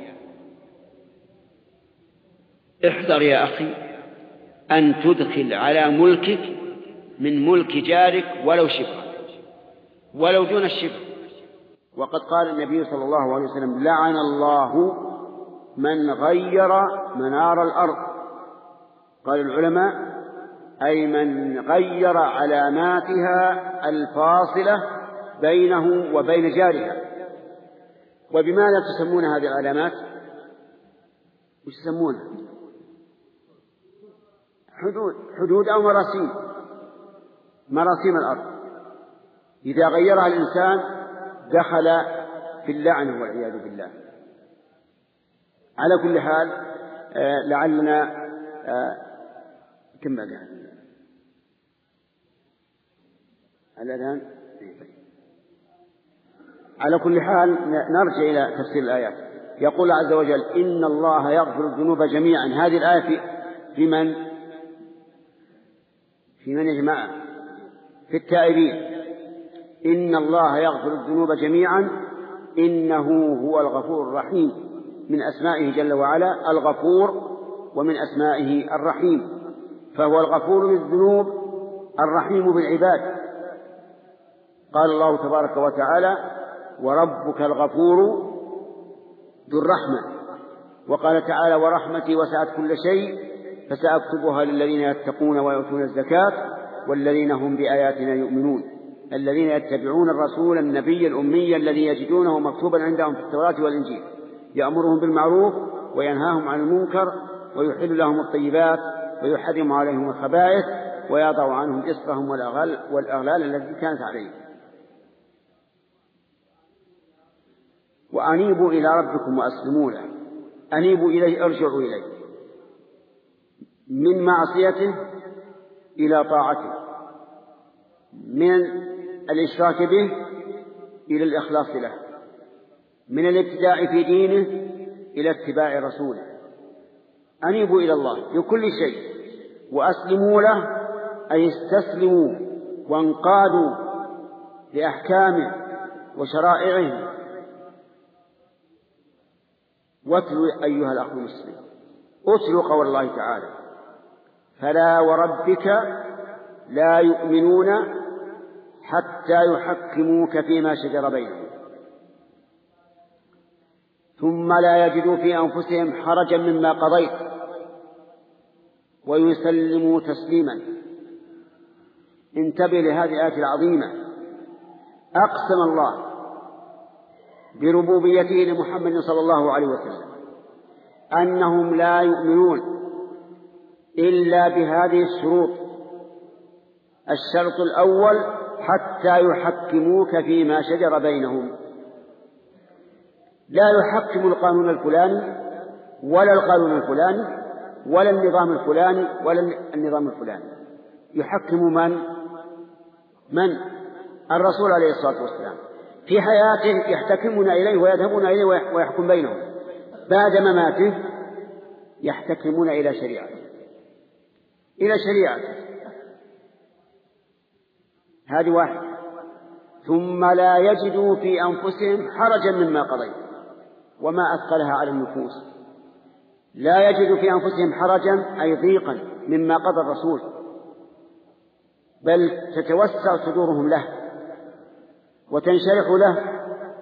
احذر يا أخي أن تدخل على ملكك من ملك جارك ولو شبرا، ولو دون الشبر. وقد قال النبي صلى الله عليه وسلم: لعن الله من غير منار الأرض. قال العلماء: أي من غير علاماتها الفاصلة بينه وبين جارها. وبماذا تسمون هذه العلامات؟ وش تسمونها؟ حدود أو مراسيم الأرض. إذا غيرها الإنسان دخل في اللعنة والعياذ بالله. على كل حال، لعلنا كم بعد الأذان. على كل حال نرجع إلى تفسير الآيات. يقول عز وجل: إن الله يغفر الذنوب جميعا. هذه الآية في من يا جماعة؟ في التائبين. إن الله يغفر الذنوب جميعا إنه هو الغفور الرحيم. من أسمائه جل وعلا الغفور ومن أسمائه الرحيم، فهو الغفور للذنوب الرحيم بالعباد. قال الله تبارك وتعالى: وربك الغفور ذو الرحمة. وقال تعالى: ورحمتي وسعت كل شيء فسأكتبها للذين يتقون ويؤتون الزكاة والذين هم بآياتنا يؤمنون، الذين يتبعون الرسول النبي الأمي الذي يجدونه مكتوبا عندهم في التوراة والإنجيل، يأمرهم بالمعروف وينهاهم عن المنكر ويحل لهم الطيبات ويحرم عليهم الخبائث ويضع عنهم إصرهم والأغلال التي كانت عليهم. وأنيبوا إلى ربكم وأسلموا له، أنيبوا إليه، ارجعوا إليه، من معصيته إلى طاعته، من الإشراك به إلى الإخلاص له، من الابتداع في دينه إلى اتباع رسوله. أنيبوا إلى الله في كل شيء وأسلموا له، أي استسلموا وانقادوا لأحكامه وشرائعه. واتلوا أيها الأخ المسلم، اتلوا قول الله تعالى: فلا وربك لا يؤمنون حتى يحكموك فيما شجر بينهم ثم لا يجدوا في أنفسهم حرجا مما قضيت ويسلموا تسليما. انتبه لهذه الآية العظيمة. أقسم الله بربوبيته لمحمد صلى الله عليه وسلم أنهم لا يؤمنون إلا بهذه الشروط. الشرط الأول: حتى يحكموك فيما شجر بينهم. لا يحكم القانون الفلاني ولا القانون الفلاني ولا النظام الفلاني ولا النظام الفلاني، يحكم من؟ الرسول عليه الصلاة والسلام. في حياته يحتكمون إليه ويذهبون إليه ويحكم بينهم، بعد مماته يحتكمون إلى شريعته. هذه واحد. ثم لا يجدوا في أنفسهم حرجا مما قضيت، وما أثقلها على النفوس. لا يجدوا في أنفسهم حرجا أي ضيقا مما قضى الرسول، بل تتوسع صدورهم له وتنشرح له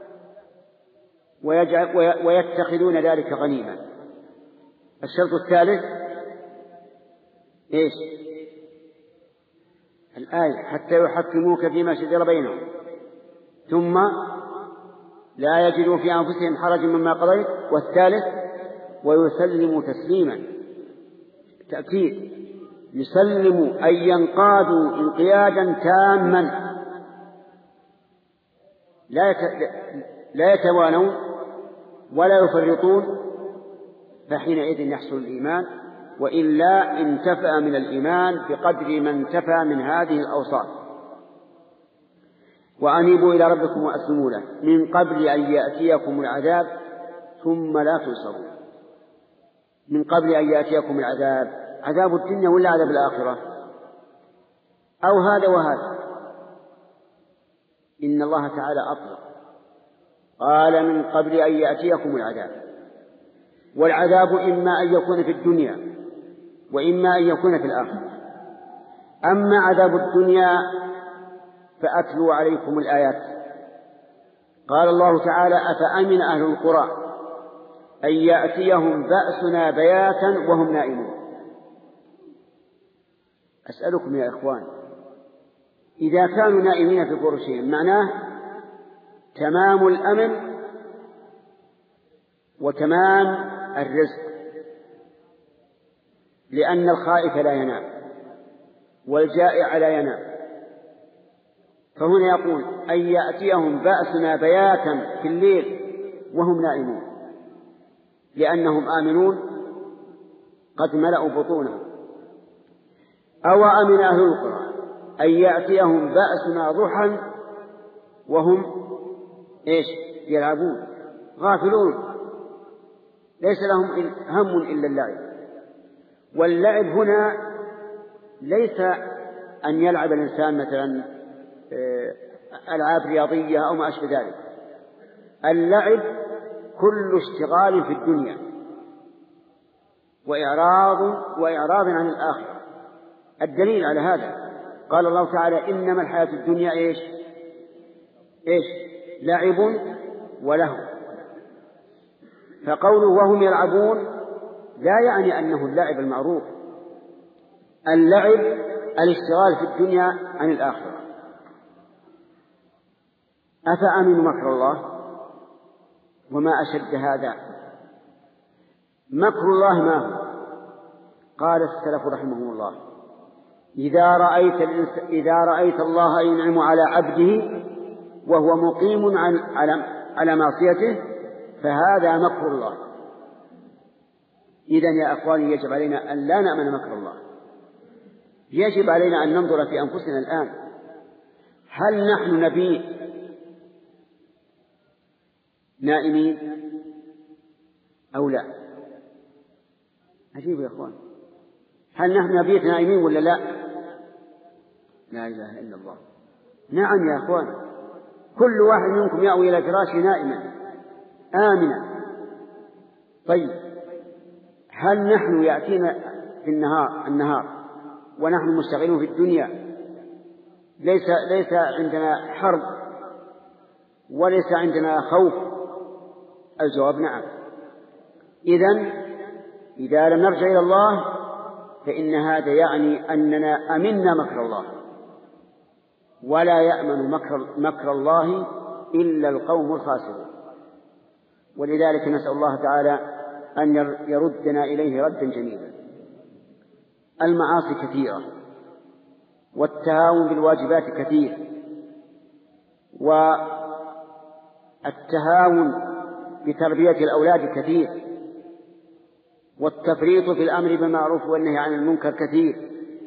ويتخذون ذلك غنيمة. الشرط الثالث إيش؟ الآية: حتى يحكموك فيما شجر بينهم ثم لا يجدوا في أنفسهم حرج مما قضيت. والثالث: ويسلموا تسليما. تأكيد: يسلموا أي ينقادوا انقيادا تاما، لا يتوانون ولا يفرطون، فحينئذ يحصل الإيمان، وإلا انتفى من الإيمان بقدر ما انتفى من هذه الأوصاف. وأنيبوا إلى ربكم وأسلموا له من قبل أن يأتيكم العذاب ثم لا تنصرون. من قبل أن يأتيكم العذاب، عذاب الدنيا ولا عذاب الآخرة؟ أو هذا وهذا؟ إن الله تعالى أطلق، قال: من قبل أن يأتيكم العذاب. والعذاب إما أن يكون في الدنيا وإما أن يكون في الآخرة. أما عذاب الدنيا فأتلو عليكم الآيات. قال الله تعالى: أفأمن أهل القرى أن يأتيهم بأسنا بياتا وهم نائمون. أسألكم يا إخوان، إذا كانوا نائمين في فرشهم معناه تمام الأمن وتمام الرزق، لأن الخائف لا ينام والجائع لا ينام. فهنا يقول: أن يأتيهم بأسنا بياتا في الليل وهم نائمون، لأنهم آمنون قد ملأوا بطونهم. أو أمن أهل القرى أن يأتيهم بأسنا ضحى وهم إيش؟ يلعبون، غافلون، ليس لهم هم إلا اللعب. واللعب هنا ليس أن يلعب الإنسان مثلا ألعاب رياضية أو ما أشبه ذلك. اللعب كل اشتغال في الدنيا، وإعراض عن الآخرة. الدليل على هذا قال الله تعالى: إنما الحياة الدنيا إيش؟ لعب ولهو. فقوله وهم يلعبون لا يعني أنه اللعب المعروف. اللعب الاشتغال في الدنيا عن الآخرة. أفأمنوا مكر الله؟ وما أشد هذا. مكر الله ما هو؟ قال السلف رحمهم الله: إذا رأيت الله ينعم على عبده وهو مقيم على معصيته فهذا مكر الله. إذن يا أخواني يجب علينا أن لا نأمن مكر الله. يجب علينا أن ننظر في أنفسنا الآن، هل نحن نبيت نائمين أو لا؟ عجيب يا أخوان، هل نحن نبيت نائمين ولا لا؟ لا إله إلا الله. نعم يا أخوان، كل واحد منكم يأوي إلى فراشه نائما آمنا. طيب هل نحن يأتينا في النهار ونحن مشتغلون في الدنيا ليس عندنا حرب وليس عندنا خوف؟ الجواب نعم. إذا لم نرجع إلى الله فإن هذا يعني أننا أمنا مكر الله، ولا يأمن مكر الله إلا القوم الخاسرون. ولذلك نسأل الله تعالى أن يردنا إليه ردا جميلا. المعاصي كثيرة، والتهاون بالواجبات كثير، والتهاون بتربية الأولاد كثير، والتفريط في الأمر بالمعروف والنهي عن المنكر كثير.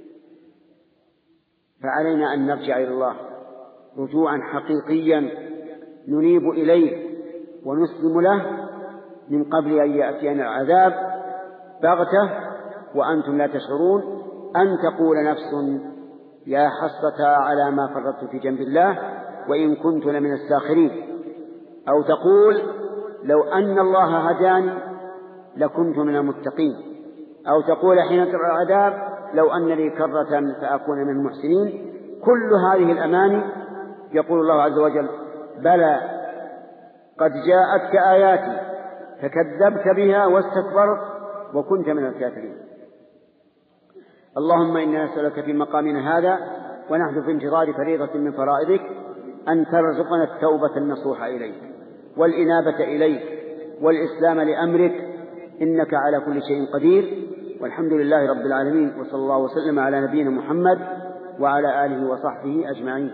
فعلينا أن نرجع إلى الله رجوعا حقيقيا ننيب إليه ونسلم له من قبل أن يأتينا العذاب بغتة وأنتم لا تشعرون، أن تقول نفس يا حسرة على ما فرطت في جنب الله وإن كنت لمن الساخرين، أو تقول لو أن الله هداني لكنت من المتقين، أو تقول حين ترى العذاب لو أن لي كرة فأكون من المحسنين. كل هذه الأماني يقول الله عز وجل: بلى قد جاءتك آياتي فكذبت بها واستكبرت وكنت من الكافرين. اللهم إنا نسألك في مقامنا هذا ونحن في انتظار فريضة من فرائضك أن ترزقنا التوبة النصوح إليك والإنابة إليك والإسلام لأمرك، إنك على كل شيء قدير. والحمد لله رب العالمين، وصلى الله وسلم على نبينا محمد وعلى آله وصحبه أجمعين.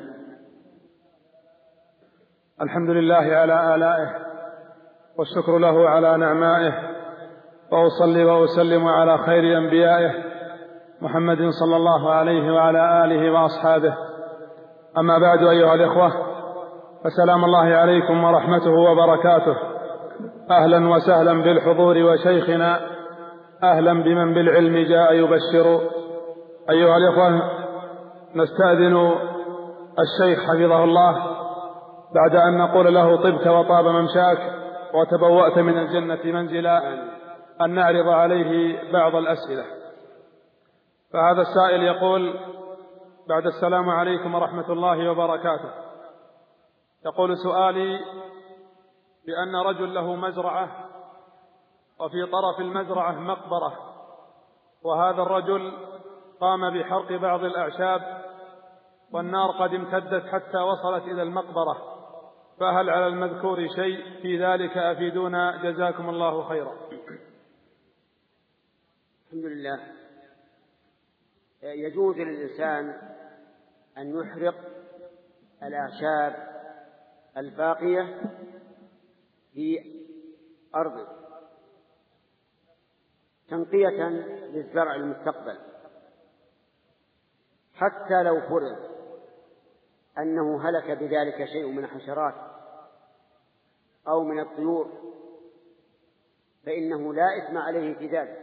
الحمد لله على آلائه والشكر له على نعمائه، وأصلي وأسلم على خير أنبيائه محمد صلى الله عليه وعلى آله وأصحابه. أما بعد، أيها الإخوة، فسلام الله عليكم ورحمته وبركاته. أهلا وسهلا بالحضور وشيخنا، أهلا بمن بالعلم جاء يبشر. أيها الإخوة، نستأذن الشيخ حفظه الله بعد أن نقول له طبت وطاب ممشاك وتبوأت من الجنة منزلا أن نعرض عليه بعض الأسئلة. فهذا السائل يقول: بعد السلام عليكم ورحمة الله وبركاته. يقول: سؤالي بأن رجل له مزرعة وفي طرف المزرعة مقبرة، وهذا الرجل قام بحرق بعض الأعشاب والنار قد امتدت حتى وصلت إلى المقبرة، فهل على المذكور شيء في ذلك؟ أفيدونا جزاكم الله خيرا. الحمد لله. يجوز للإنسان أن يحرق الأعشاب الباقية في أرضه تنقية للزرع المستقبل، حتى لو فرض أنه هلك بذلك شيء من الحشرات أو من الطيور فإنه لا إثم عليه في ذلك،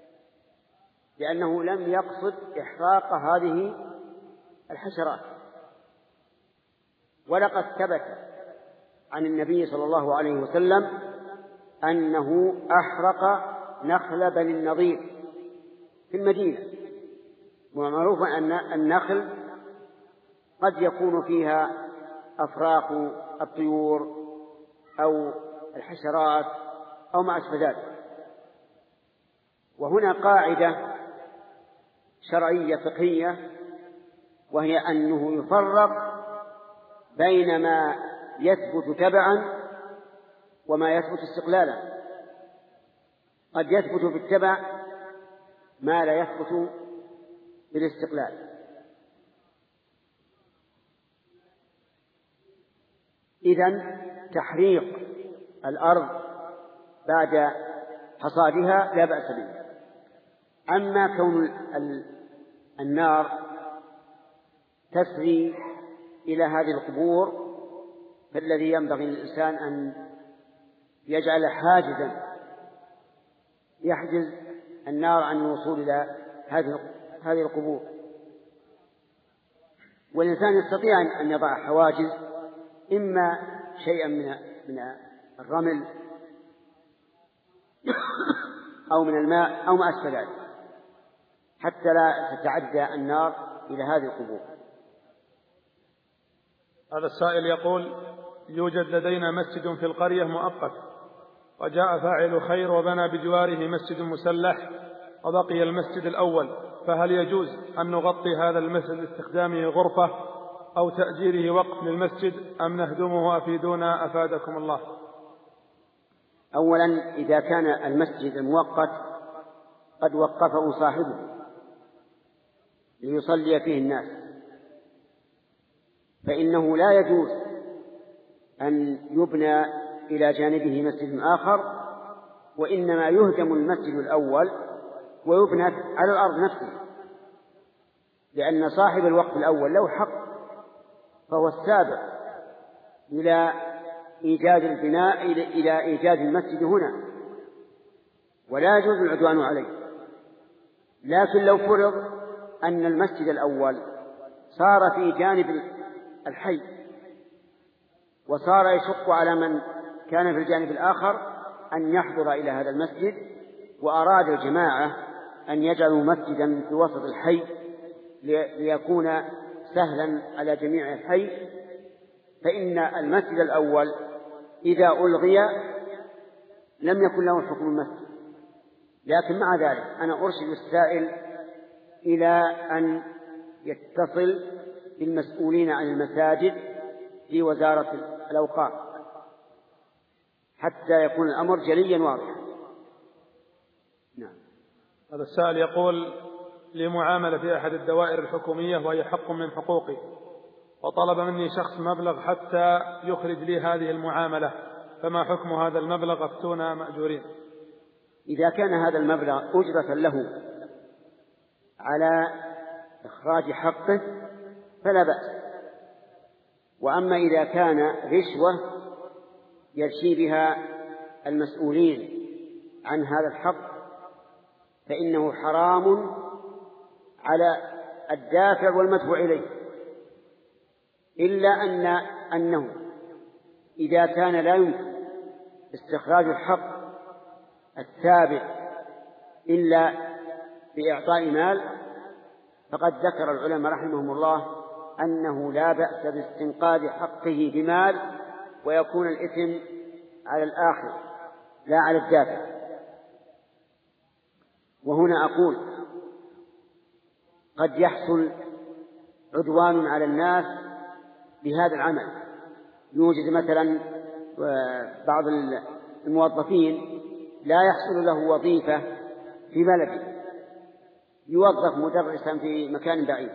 لأنه لم يقصد إحراق هذه الحشرات. ولقد ثبت عن النبي صلى الله عليه وسلم أنه أحرق نخل بني النضير في المدينة، ومعروف أن النخل قد يكون فيها أفراخ الطيور أو الحشرات أو ما أشبه ذلك. وهنا قاعدة شرعية فقهية، وهي أنه يفرق بين ما يثبت تبعا وما يثبت استقلالا. قد يثبت بالتبع ما لا يثبت بالاستقلال. إذن تحريق الأرض بعد حصادها لا بأس به. أما كون النار تسري إلى هذه القبور فالذي ينبغي للإنسان أن يجعل حاجزا يحجز النار عن الوصول إلى هذه القبور. والإنسان يستطيع أن يضع حواجز، إما شيئا من الرمل أو من الماء أو ما أشبه ذلك، حتى لا تتعدى النار إلى هذه القبور. هذا السائل يقول: يوجد لدينا مسجد في القرية مؤقت، وجاء فاعل خير وبنى بجواره مسجد مسلح وبقي المسجد الأول، فهل يجوز أن نغطي هذا المسجد لاستخدامه غرفة أو تأجيره وقف للمسجد أم نهدمه؟ أفيدونا أفادكم الله. أولا، إذا كان المسجد المؤقت قد وقفه صاحبه ليصلي فيه الناس فإنه لا يجوز أن يبنى إلى جانبه مسجد آخر، وإنما يهدم المسجد الأول ويبنى على الأرض نفسها، لأن صاحب الوقف الأول له حق، فهو السابق إلى إيجاد البناء إلى إيجاد المسجد هنا، ولا يجوز العدوان عليه. لكن لو فرض أن المسجد الأول صار في جانب الحي وصار يشق على من كان في الجانب الآخر أن يحضر إلى هذا المسجد، وأراد الجماعة أن يجعلوا مسجدا في وسط الحي ليكون سهلا على جميع الحي، فإن المسجد الأول إذا ألغي لم يكن له حكم المسجد. لكن مع ذلك أنا أرشد السائل إلى أن يتصل بالمسؤولين عن المساجد في وزارة الأوقاف حتى يكون الأمر جليا واضحا. نعم. هذا السائل يقول: لي معاملة في أحد الدوائر الحكومية وهي حق من حقوقي، وطلب مني شخص مبلغ حتى يخرج لي هذه المعاملة، فما حكم هذا المبلغ؟ أفتونا مأجورين. إذا كان هذا المبلغ أجرة له على إخراج حقه فلا بأس. وأما إذا كان رشوة يرشي بها المسؤولين عن هذا الحق فإنه حرام على الدافع والمدفوع إليه، إلا أنه إذا كان لا يمكن استخراج الحق الثابت إلا بإعطاء مال، فقد ذكر العلماء رحمهم الله أنه لا بأس باستنقاذ حقه بمال، ويكون الإثم على الآخر لا على الدافع. وهنا أقول: قد يحصل عدوان على الناس بهذا العمل. يوجد مثلا بعض الموظفين لا يحصل له وظيفة في بلده، يوظف مدرسا في مكان بعيد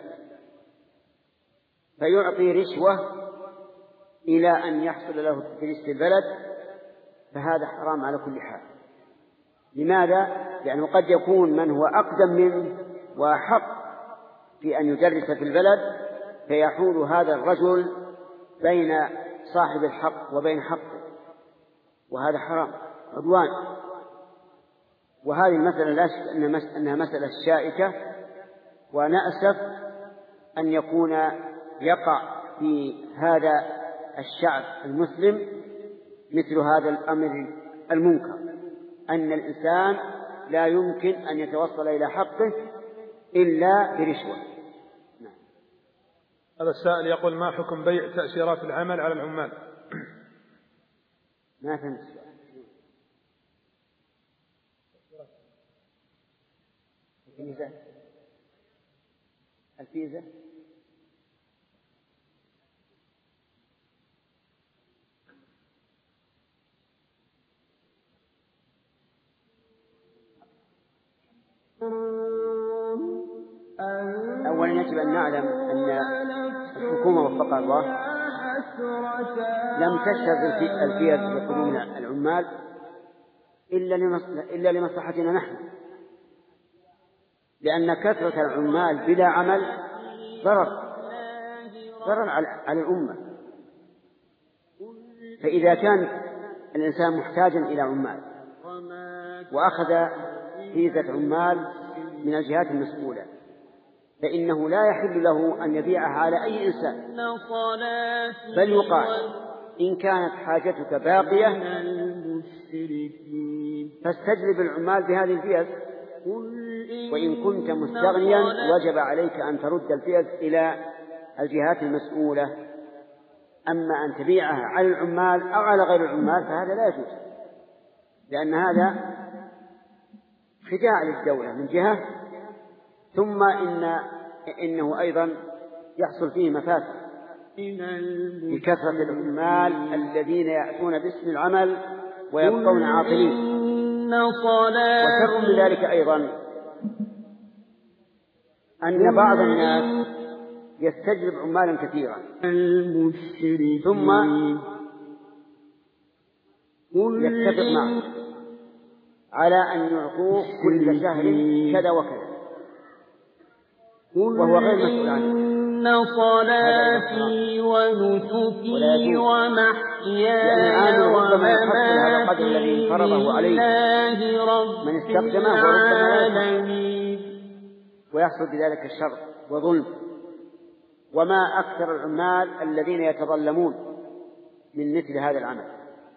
فيعطي رشوة إلى أن يحصل له التدريس في البلد، فهذا حرام على كل حال. لماذا؟ لأنه قد يكون من هو أقدم منه وأحق في أن يدرس في البلد، فيحول هذا الرجل بين صاحب الحق وبين حقه، وهذا حرام عدوان. وهذه المسألة لا شك أنها مسألة شائكة، ونأسف أن يكون يقع في هذا الشعب المسلم مثل هذا الأمر المنكر، أن الإنسان لا يمكن أن يتوصل إلى حقه إلا برشوة. هذا السائل يقول: ما حكم بيع تأشيرات العمل على العمال؟ ما فهمت السؤال. الفيزا أولا يجب أن نعلم أن الحكومة وفقها الله لم تشتغل في الفيز بقدوم العمال إلا لمصلحتنا نحن، لأن كثرة العمال بلا عمل ضرر على الأمة. فإذا كان الإنسان محتاجا إلى عمال وأخذ فيزة عمال من الجهات المسؤولة فإنه لا يحل له أن يبيعها على أي إنسان، بل يقال: إن كانت حاجتك باقية فاستجلب العمال بهذه الفيز، وإن كنت مستغنيا وجب عليك أن ترد الفيز إلى الجهات المسؤولة. أما أن تبيعها على العمال أو على غير العمال فهذا لا يجوز، لأن هذا خداع للدولة من جهة، ثم إنه أيضا يحصل فيه مفاسد بكثرة العمال الذين يأتون باسم العمل ويبقون عاطلين. وشر من ذلك أيضا أن بعض الناس يستجلب عمالا كثيرا ثم يتفق معه على أن يعطوه كل شهر كذا وكذا وهو غير مسؤول عنه. إن صلاتي ونسكي ومحياي ومماتي لله رب العالمين. ويحصل بذلك الشر وظلم. وما أكثر العمال الذين يتظلمون من مثل هذا العمل.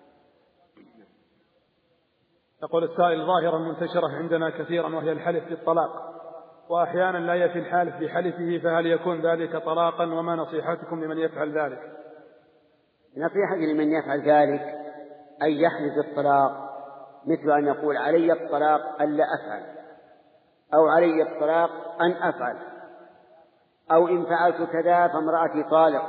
يقول السائل: ظاهرة منتشرة عندنا كثيرا وهي الحلف بالطلاق، وأحيانا لا يفي الحالف بحلفه، فهل يكون ذلك طلاقا؟ وما نصيحتكم لمن يفعل ذلك؟ نصيحتي لمن يفعل ذلك أن يحلف بالطلاق، مثل أن يقول: علي الطلاق ألا أفعل، أو علي الطلاق أن أفعل، أو إن فعلت كذا فامرأتي طالق،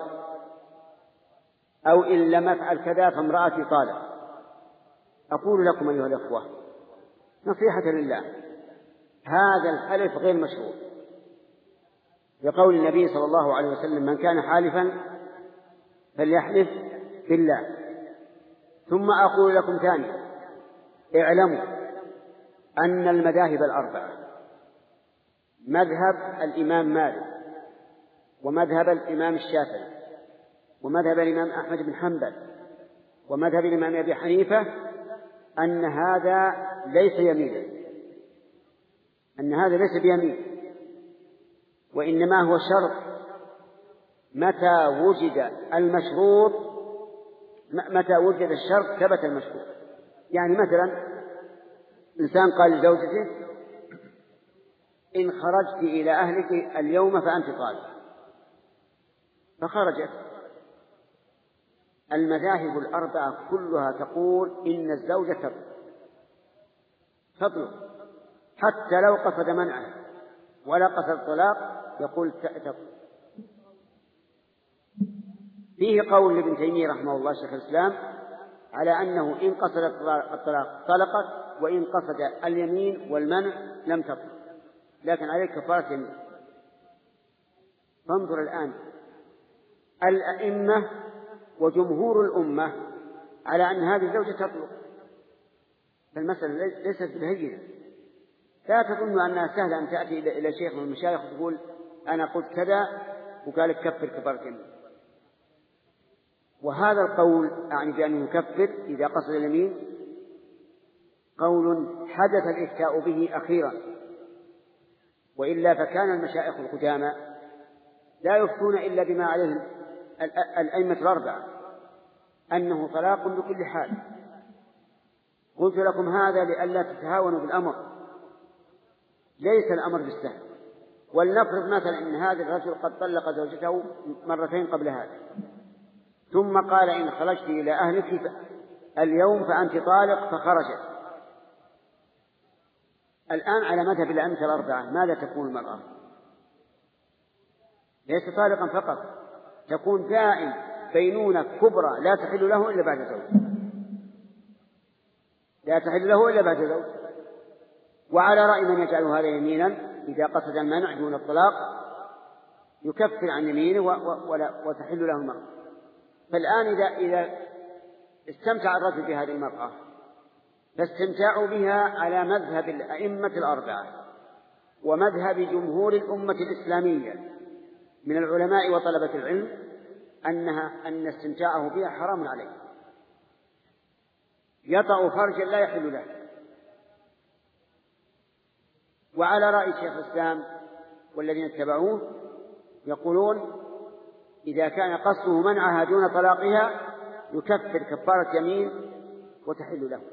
أو إن لم أفعل كذا فامرأتي طالق. أقول لكم أيها الأخوة نصيحة لله: هذا الحلف غير مشروع، لقول النبي صلى الله عليه وسلم: من كان حالفا فليحلف بالله. ثم أقول لكم ثانيا: اعلموا أن المذاهب الأربعة، مذهب الإمام مالك ومذهب الإمام الشافعي ومذهب الإمام أحمد بن حنبل ومذهب الإمام أبي حنيفة، أن هذا ليس يمينا، أن هذا ليس بيمين، وإنما هو شرط. متى وجد المشروط، متى وجد الشرط ثبت المشروط. يعني مثلا إنسان قال لزوجته: إن خرجت إلى أهلك اليوم فأنت طالق، فخرجت. المذاهب الأربعة كلها تقول إن الزوجة تطلق حتى لو قصد منعه ولا قصد الطلاق، يقول تطلق. فيه قول لابن تيمية رحمه الله شيخ الإسلام على أنه إن قصد الطلاق طلقت، وإن قصد اليمين والمنع لم تطلق، لكن عليك كفارة يمين. فانظر الآن الأئمة وجمهور الأمة على أن هذه الزوجة تطلق، فالمسألة ليست بالهينة. لا تظن أنها سهلة أن تأتي إلى شيخ من المشايخ وتقول: أنا قلت كذا وقال كفر كفارة يمين. وهذا القول أعني بأنه يكفر إذا قصد اليمين قول حدث الإفتاء به أخيرا، وإلا فكان المشايخ القدامى لا يفتون إلا بما عليه الأئمة الأربعة، أنه طلاق بكل حال. قلت لكم هذا لئلا تتهاونوا بالأمر، ليس الأمر بالسهل. ولنفرض مثلا أن هذا الرجل قد طلق زوجته مرتين قبل هذا، ثم قال إن خرجت إلى أهلك اليوم فأنت طالق، فخرجت. الآن على مذهب الأئمة الأربعة ماذا تكون المرأة؟ ليس طالقا فقط، تكون دائم بينونة كبرى لا تحل له إلا بعد زوج، لا تحل له إلا بعد زوج. وعلى رأي من يجعل هذا يمينا إذا قصد المنع دون الطلاق يكفر عن يمينه وتحل له المرأة. فالآن إذا استمتع الرجل بهذه المرأة فاستمتاعوا بها على مذهب الأئمة الأربعة ومذهب جمهور الأمة الإسلامية من العلماء وطلبة العلم أن استمتاعه بها حرام عليه، يطأ فرجا لا يحل له. وعلى رأي شيخ الإسلام والذين اتبعوه يقولون إذا كان قصده منعها دون طلاقها يكفر كفارة يمين وتحل له.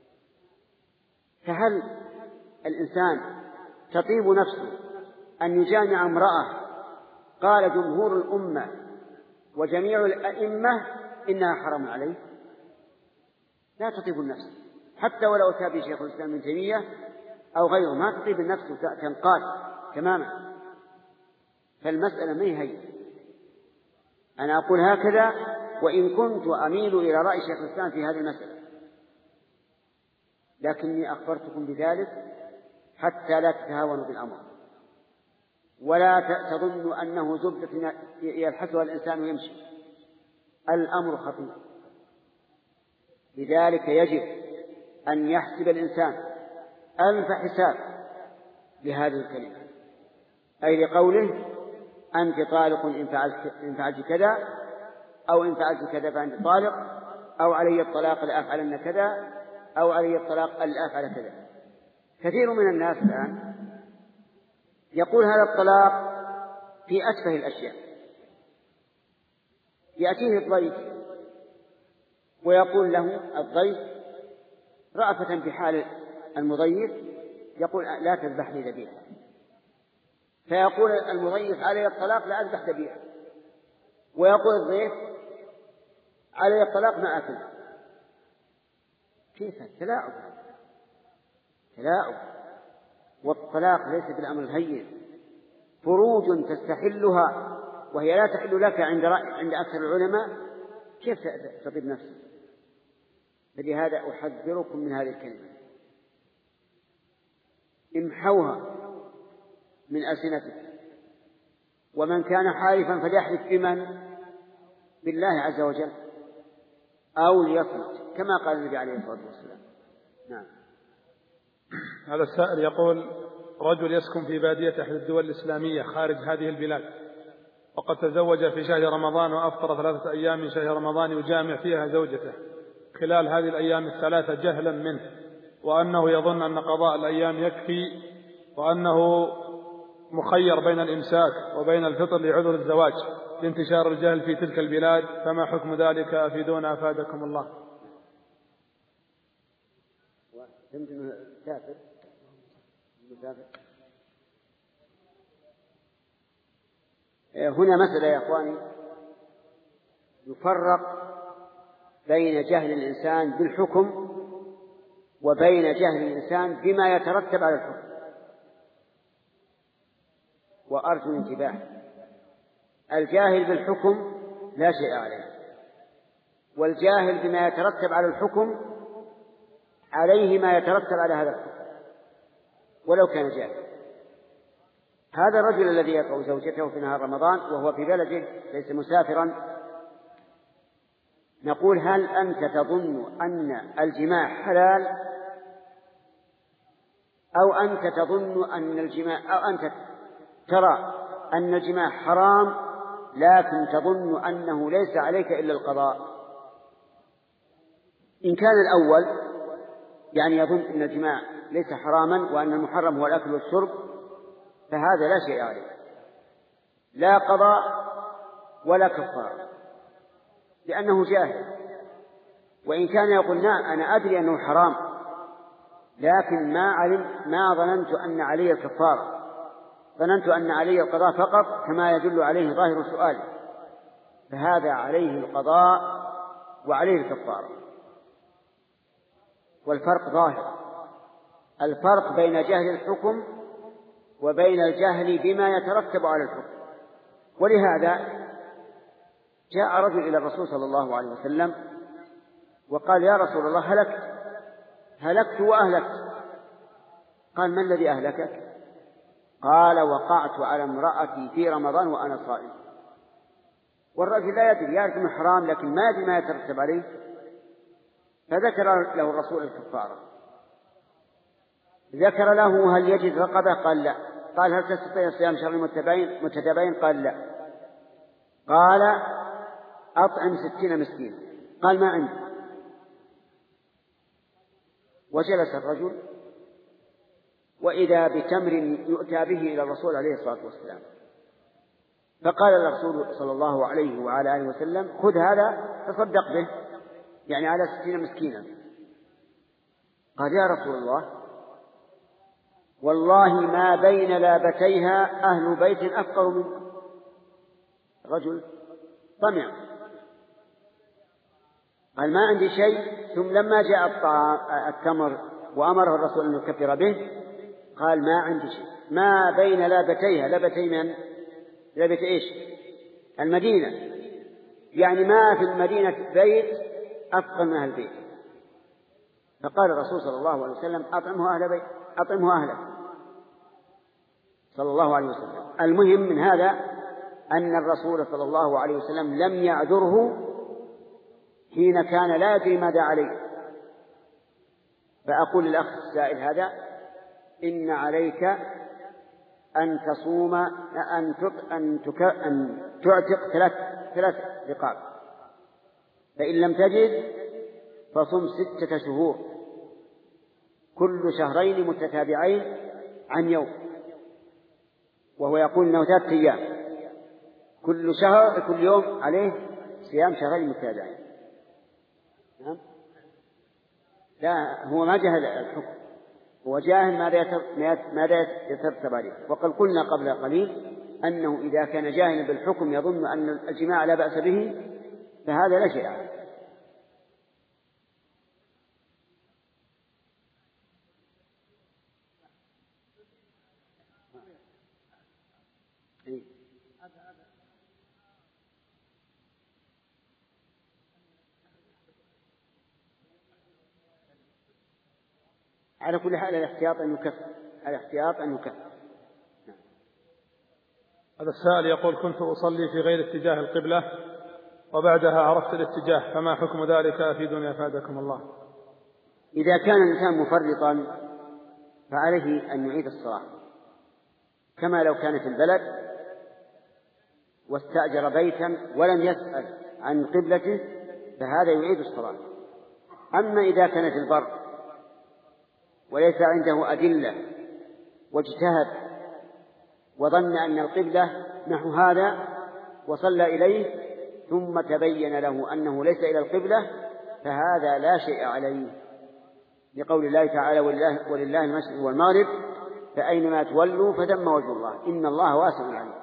فهل الإنسان تطيب نفسه أن يجامع امرأة قال جمهور الأمة وجميع الأئمة إنها حرام عليه؟ لا تطيب النفس، حتى ولو تابع شيخ الإسلام ابن تيمية أو غيره، ما تطيب النفس تنقاد تماما. فالمسألة ما هي. أنا أقول هكذا وإن كنت أميل إلى رأي شيخ الإسلام في هذه المسألة، لكني أخبرتكم بذلك حتى لا تتهاونوا بالأمر ولا تظنوا أنه زبدة يلحسها الإنسان ويمشي. الأمر خطير، لذلك يجب أن يحسب الإنسان ألف حساب لهذه الكلمة، أي لقوله أنت طالق إن فعلت كذا، أو إن فعلت كذا فأنت طالق، أو علي الطلاق لأفعلن كذا، أو علي الطلاق لأفعل كذا. كثير من الناس الآن يقول هذا الطلاق في أتفه الأشياء. يأتيه الضيف ويقول له الضيف رأفة بحال المضيف يقول لا تذبح لي ذبيحة، فيقول المضيف علي الطلاق لا أذبح ذبيحة، ويقول الضيف علي الطلاق ما أكل. كيف التلاعب؟ تلاعب. والطلاق ليس بالأمر الهين، فروج تستحلها وهي لا تحل لك عند أكثر العلماء، كيف تطيب نفسك؟ فلهذا أحذركم من هذه الكلمة، امحوها من ألسنتك. ومن كان حالفا فليحلف بمن؟ بالله عز وجل أو ليصمت كما قال النبي عليه الصلاة والسلام. نعم. هذا السائل يقول رجل يسكن في بادية أحد الدول الإسلامية خارج هذه البلاد، وقد تزوج في شهر رمضان وأفطر 3 أيام من شهر رمضان يجامع فيها زوجته خلال هذه الأيام الثلاثة جهلا منه، وأنه يظن أن قضاء الأيام يكفي، وأنه مخير بين الإمساك وبين الفطر لعذر الزواج لانتشار الجهل في تلك البلاد، فما حكم ذلك؟ أفيدونا أفادكم الله. هنا مسألة يا أخواني، يفرق بين جهل الإنسان بالحكم وبين جهل الإنسان بما يترتب على الحكم. وأرجو الانتباه، الجاهل بالحكم لا شيء عليه، والجاهل بما يترتب على الحكم عليه ما يترتب على هذا الحكم ولو كان جاهل. هذا الرجل الذي يطأ زوجته في نهار رمضان وهو في بلده ليس مسافرا، نقول هل أنت تظن أن الجماع حلال، أو أنت تظن أن الجماع، أو أنت ترى أن الجماع حرام لكن تظن أنه ليس عليك إلا القضاء؟ إن كان الأول يعني يظن أن الجماع ليس حراما وأن المحرم هو الأكل والشرب، فهذا لا شيء عليه، لا قضاء ولا كفارة، لأنه جاهل. وإن كان يقول نعم أنا أدري أنه حرام لكن ما ظننت أن علي الكفارة، ظننت أن علي القضاء فقط كما يدل عليه ظاهر سؤاله، فهذا عليه القضاء وعليه الكفارة. والفرق ظاهر، الفرق بين جهل الحكم وبين الجهل بما يترتب على الحكم. ولهذا جاء رجل إلى الرسول صلى الله عليه وسلم وقال: يا رسول الله هلكت وأهلكت. قال: ما الذي أهلكك؟ قال: وقعت على امرأتي في رمضان وأنا صائم. والرجل لا يدري، يعرف انه حرام لكن ما يدري ما يترتب عليه، فذكر له الرسول الكفارة. ذكر له: هل يجد رقبة؟ قال: لا. قال: هل تستطيع صيام شهرين متتابعين؟ قال: لا. قال: أطعم 60 مسكين. قال: ما عندي. وجلس الرجل وإذا بتمر يؤتى به إلى الرسول عليه الصلاة والسلام، فقال الرسول صلى الله عليه وعلى آله وسلم: خذ هذا تصدق به، يعني على 60 مسكينا. قال: يا رسول الله والله ما بين لابتيها أهل بيت أفقر منك. رجل طمع، قال: ما عندي شيء. ثم لما جاء التمر وأمره الرسول أن يكفر به قال: ما عندي شيء. ما بين لابتيها، لابتي من؟ لابت إيش؟ المدينة، يعني ما في المدينة بيت أفقر من أهل البيت. فقال الرسول صلى الله عليه وسلم: أطعمه أهل بيت، أطعمه أهله صلى الله عليه وسلم. المهم من هذا أن الرسول صلى الله عليه وسلم لم يعذره حين كان لا يدري ماذا عليه. فأقول للأخ السائل هذا: إن عليك أن تصوم أن تعتق 3 رقاب، فإن لم تجد فصم 6 شهور كل شهرين متتابعين عن يوم. وهو يقول إنه 3 أيام، كل يوم عليه صيام شهرين متتابعين. لا، هو ما جهل الحكم، هو جاهل ماذا يترتب عليه. وقد قلنا قبل قليل أنه إذا كان جاهلا بالحكم يظن أن الجماع لا بأس به فهذا لا شيء عليه. على كل حال الاحتياط أن يكفر. هذا السائل يقول: كنت أصلي في غير اتجاه القبلة وبعدها عرفت الاتجاه، فما حكم ذلك؟ أفيدوني أفادكم الله. إذا كان الإنسان مفرطا فعليه أن يعيد الصلاة، كما لو كان في البلد واستأجر بيتا ولم يسأل عن قبلته فهذا يعيد الصلاة. أما إذا كان في البر وليس عنده أدلة واجتهد وظن أن القبلة نحو هذا وصلى إليه ثم تبين له أنه ليس إلى القبلة فهذا لا شيء عليه، لقول الله تعالى: ولله المشرق والمغرب فأينما تولوا فثم وجه الله إن الله واسع عليم.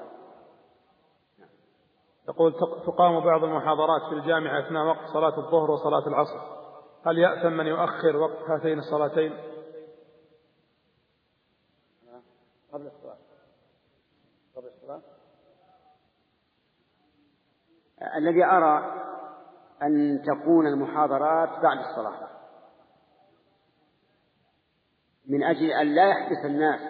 يقول: تقام بعض المحاضرات في الجامعة أثناء وقت صلاة الظهر وصلاة العصر، هل يأثم من يؤخر وقت هاتين الصلاتين؟ قبل الصلاة. الذي أرى أن تكون المحاضرات بعد الصلاة من أجل أن لا يحبس الناس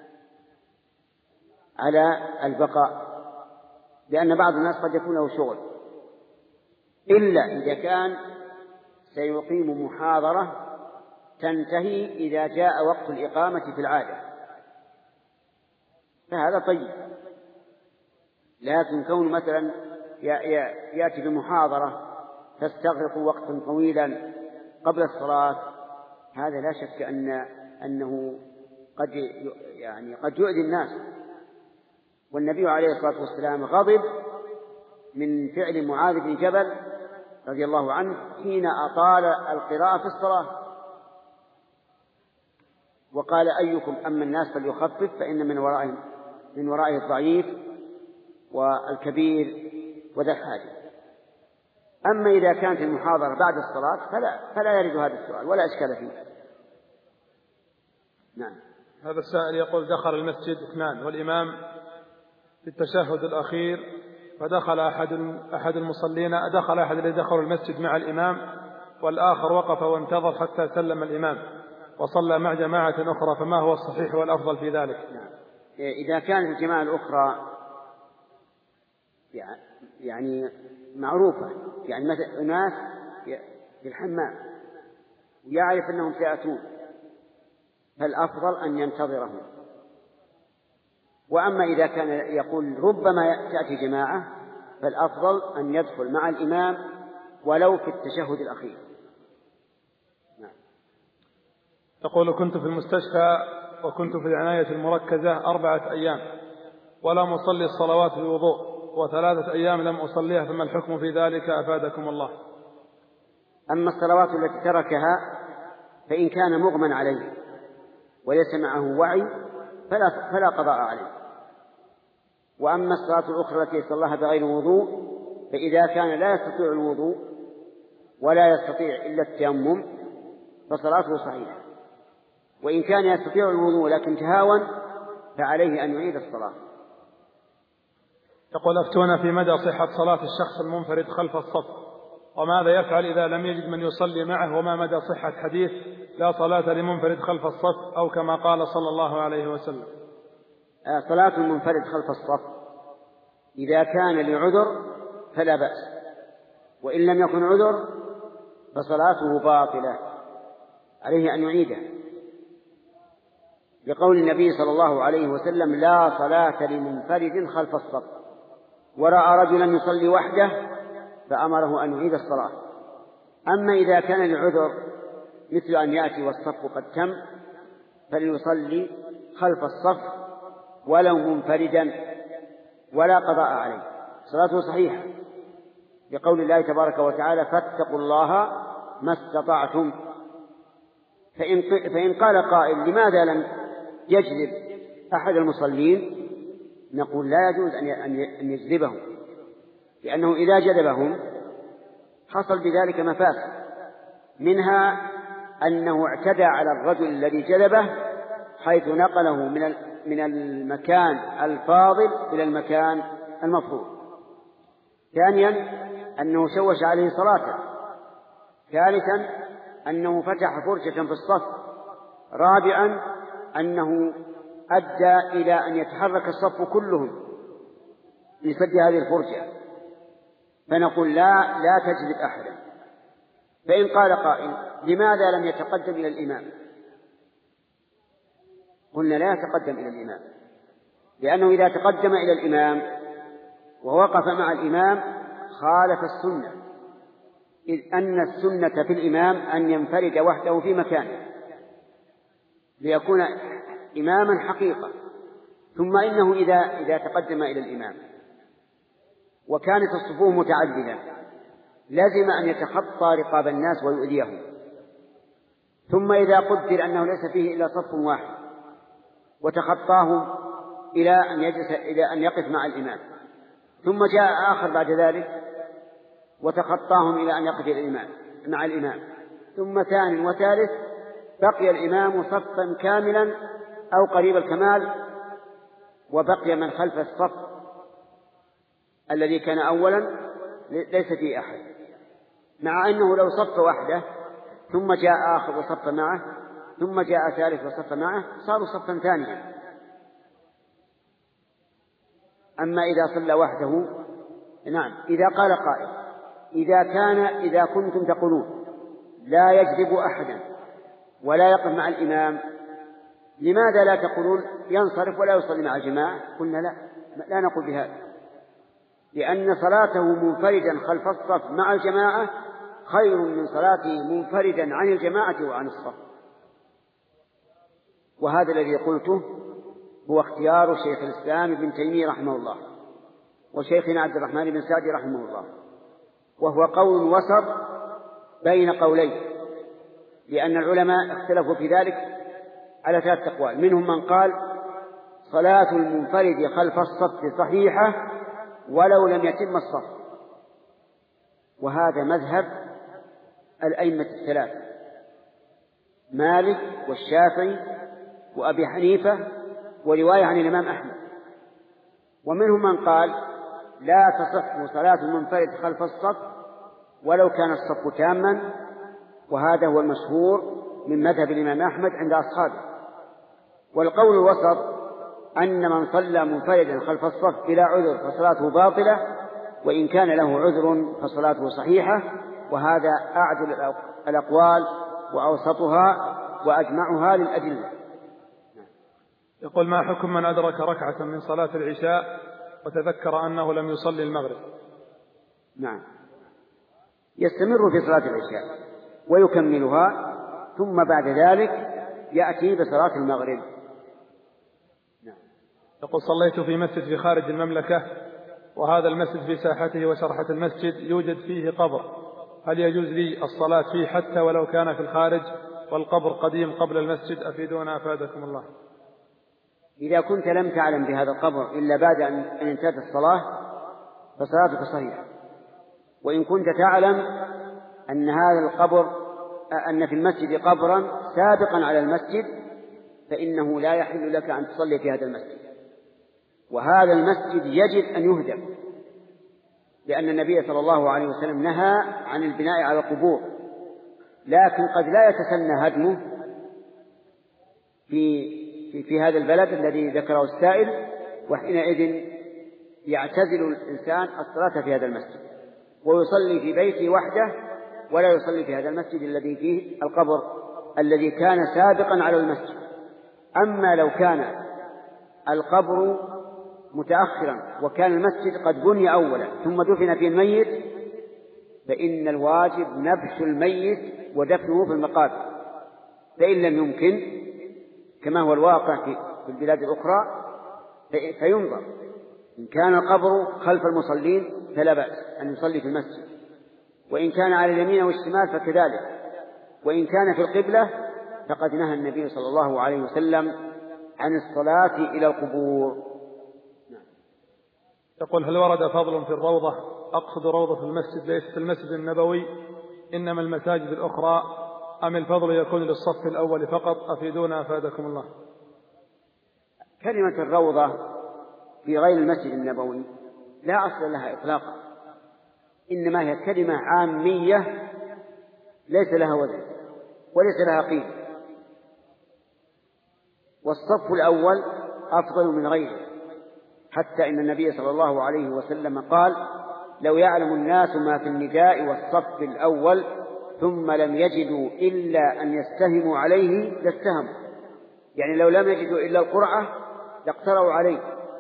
على البقاء، لأن بعض الناس قد يكون له شغل، إلا إذا كان سيقيم محاضرة تنتهي إذا جاء وقت الإقامة في العادة فهذا طيب. لكن كون مثلا يأتي بمحاضرة تستغرق وقتا طويلا قبل الصلاة هذا لا شك أنه قد يؤذي الناس. والنبي عليه الصلاة والسلام غضب من فعل معاذ بن جبل رضي الله عنه حين أطال القراءة في الصلاة، وقال أيكم أما الناس فليخفف فإن من ورائه الضعيف والكبير وذا الحاجة. أما إذا كانت المحاضرة بعد الصلاة فلا يرد هذا السؤال ولا إشكال فيه. نعم. هذا السائل يقول: دخل المسجد اثنان والإمام في التشهد الأخير، فدخل أحد المصلين، دخل أحد الذين دخلوا المسجد مع الإمام والآخر وقف وانتظر حتى سلم الإمام وصلى مع جماعة أخرى، فما هو الصحيح والأفضل في ذلك؟ نعم. إذا كانت الجماعة الأخرى يعني معروفة، يعني مثل ناس في الحمام ويعرف أنهم سيأتون، فالأفضل أن ينتظرهم. وأما إذا كان يقول ربما تأتي جماعة، فالأفضل أن يدخل مع الإمام ولو في التشهد الأخير. نعم. يقول: كنت في المستشفى وكنت في العناية المركزة 4 أيام ولم أصلي الصلوات بوضوء، و3 أيام لم أصليها، فما الحكم في ذلك أفادكم الله؟ أما الصلوات التي تركها فإن كان مغمى عليه وليس معه وعي فلا قضاء عليه. وأما الصلاة الأخرى التي صلاها بغير وضوء، فإذا كان لا يستطيع الوضوء ولا يستطيع إلا التيمم فصلاته صحيحة. وإن كان يستطيع الوضوء لكن تهاون فعليه أن يعيد الصلاة. يقول: أفتونا في مدى صحة صلاة الشخص المنفرد خلف الصف، وماذا يفعل إذا لم يجد من يصلي معه، وما مدى صحة حديث لا صلاة لمنفرد خلف الصف، أو كما قال صلى الله عليه وسلم؟ صلاة المنفرد خلف الصف إذا كان لعذر فلا بأس، وإن لم يكن عذر فصلاته باطلة، عليه أن يعيدها، لقول النبي صلى الله عليه وسلم: لا صلاة لمنفرد خلف الصف. ورأى رجلا يصلي وحده فأمره أن يعيد الصلاة. أما إذا كان لعذر مثل أن يأتي والصف قد تم فليصلي خلف الصف ولو منفردا ولا قضاء عليه، صلاته صحيحة، لقول الله تبارك وتعالى: فاتقوا الله ما استطعتم. فإن قال قائل: لماذا لم يجذب أحد المصلين؟ نقول: لا يجوز أن يجذبهم، لأنه إذا جذبهم حصل بذلك مفاسد، منها أنه اعتدى على الرجل الذي جذبه حيث نقله من المكان الفاضل إلى المكان المفروض. ثانيا أنه شوش عليه صلاته. ثالثا أنه فتح فرجة في الصف. رابعا أنه أدى إلى أن يتحرك الصف كلهم لسد هذه الفرجة. فنقول: لا تجذب أحدا. فإن قال قائل: لماذا لم يتقدم إلى الإمام؟ قلنا: لا يتقدم إلى الإمام، لأنه إذا تقدم إلى الإمام ووقف مع الإمام خالف السنة، إذ أن السنة في الإمام أن ينفرد وحده في مكانه ليكون إماما حقيقة. ثم إنه إذا تقدم إلى الإمام وكانت الصفوف متعددة لازم أن يتخطى رقاب الناس ويؤذيهم. ثم إذا قدر أنه ليس فيه إلا صف واحد وتخطاه إلى أن يقف مع الإمام، ثم جاء آخر بعد ذلك وتخطاهم إلى أن يقف مع الإمام، ثم ثاني وثالث، بقي الإمام صفا كاملا أو قريب الكمال، وبقي من خلف الصف الذي كان أولا ليس فيه أحد، مع أنه لو صف وحده ثم جاء آخر وصف معه ثم جاء ثالث وصف معه صاروا صفا ثانيا. أما إذا صلى وحده، نعم، إذا قال قائل: إذا كنتم تقولون لا يجذب أحدا ولا يقف مع الإمام، لماذا لا تقولون ينصرف ولا يصلي مع الجماعة؟ قلنا: لا نقول بهذا، لأن صلاته منفردا خلف الصف مع الجماعة خير من صلاته منفردا عن الجماعة وعن الصف. وهذا الذي قلته هو اختيار شيخ الإسلام ابن تيمية رحمه الله وشيخنا عبد الرحمن بن سعدي رحمه الله، وهو قول وسط بين قولين، لأن العلماء اختلفوا في ذلك على 3 أقوال. منهم من قال صلاة المنفرد خلف الصف صحيحة ولو لم يتم الصف، وهذا مذهب الأئمة الثلاثة مالك والشافعي وأبي حنيفة ورواية عن الإمام أحمد. ومنهم من قال لا تصح صلاة المنفرد خلف الصف ولو كان الصف تاما، وهذا هو المشهور من مذهب الإمام أحمد عند أصحابه. والقول الوسط أن من صلى منفردا خلف الصف بلا عذر فصلاته باطلة، وإن كان له عذر فصلاته صحيحة، وهذا أعدل الأقوال وأوسطها وأجمعها للأدلة. يقول: ما حكم من أدرك ركعة من صلاة العشاء وتذكر أنه لم يصلي المغرب؟ نعم، يستمر في صلاة العشاء ويكملها، ثم بعد ذلك يأتي بصلاة المغرب. نعم. يقول: صليت في مسجد في خارج المملكة، وهذا المسجد في ساحته وسرحة المسجد يوجد فيه قبر، هل يجوز لي الصلاة فيه حتى ولو كان في الخارج والقبر قديم قبل المسجد؟ أفيدونا أفادكم الله. إذا كنت لم تعلم بهذا القبر إلا بعد أن انتهت الصلاة فصلاتك صحيحة، وإن كنت تعلم أن هذا القبر أن في المسجد قبرا سابقا على المسجد فإنه لا يحل لك أن تصلي في هذا المسجد، وهذا المسجد يجب أن يهدم، لأن النبي صلى الله عليه وسلم نهى عن البناء على القبور، لكن قد لا يتسنى هدمه في هذا البلد الذي ذكره السائل، وحينئذ يعتزل الإنسان الصلاة في هذا المسجد ويصلي في بيته وحده، ولا يصلي في هذا المسجد الذي فيه القبر الذي كان سابقا على المسجد. أما لو كان القبر متأخرا وكان المسجد قد بني أولا ثم دفن فيه الميت، فإن الواجب نبش الميت ودفنه في المقابر، فإن لم يمكن كما هو الواقع في البلاد الأخرى فينظر، إن كان القبر خلف المصلين فلا بأس أن يصلي في المسجد، وإن كان على اليمين والشمال فكذلك، وإن كان في القبلة فقد نهى النبي صلى الله عليه وسلم عن الصلاة إلى القبور. يقول: هل ورد فضل في الروضة؟ أقصد روضة المسجد ليست المسجد النبوي، إنما المساجد الأخرى، أم الفضل يكون للصف الأول فقط؟ أفيدونا أفادكم الله. كلمة الروضة في غير المسجد النبوي لا أصل لها إطلاقا، إنما هي كلمة عامية ليس لها وزن وليس لها قيمة، والصف الأول أفضل من غيره، حتى إن النبي صلى الله عليه وسلم قال: لو يعلم الناس ما في النداء والصف الأول ثم لم يجدوا إلا أن يستهموا عليه لاستهموا، يعني لو لم يجدوا إلا القرعة لاقتروا عليه،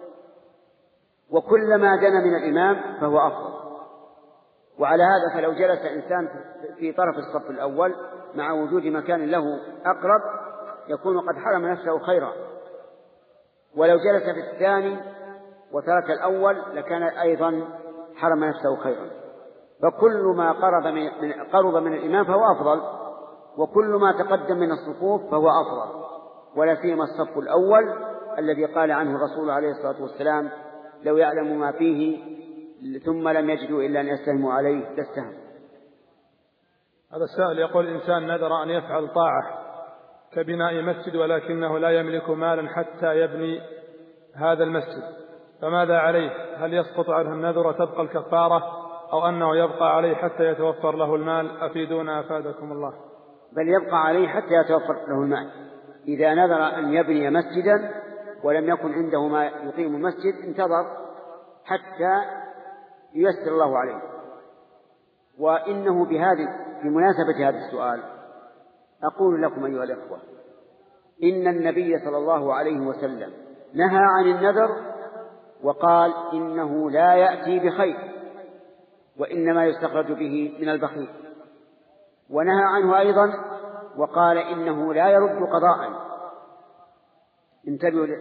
وكلما دنا من الإمام فهو أفضل. وعلى هذا فلو جلس إنسان في طرف الصف الأول مع وجود مكان له أقرب يكون قد حرم نفسه خيرا، ولو جلس في الثاني وترك الأول لكان أيضا حرم نفسه خيرا. فكل ما قرب من الإمام فهو أفضل، وكل ما تقدم من الصفوف فهو أفضل، ولا سيما الصف الأول الذي قال عنه الرسول عليه الصلاة والسلام: لو يعلم ما فيه ثم لم يجدوا إلا أن يستهموا عليه لاستهموا. هذا السائل يقول: إنسان نذر أن يفعل طاعة كبناء مسجد ولكنه لا يملك مالا حتى يبني هذا المسجد، فماذا عليه؟ هل يسقط عنه النذر وتبقى الكفارة، أو أنه يبقى عليه حتى يتوفر له المال؟ أفيدونا أفادكم الله. بل يبقى عليه حتى يتوفر له المال. إذا نذر أن يبني مسجدا ولم يكن عنده ما يقيم المسجد انتظر حتى ييسر الله عليه. وإنه بمناسبة هذا السؤال أقول لكم أيها الأخوة: إن النبي صلى الله عليه وسلم نهى عن النذر وقال إنه لا يأتي بخير وإنما يستخرج به من البخيل، ونهى عنه أيضا وقال إنه لا يرد قضاء. انتبهوا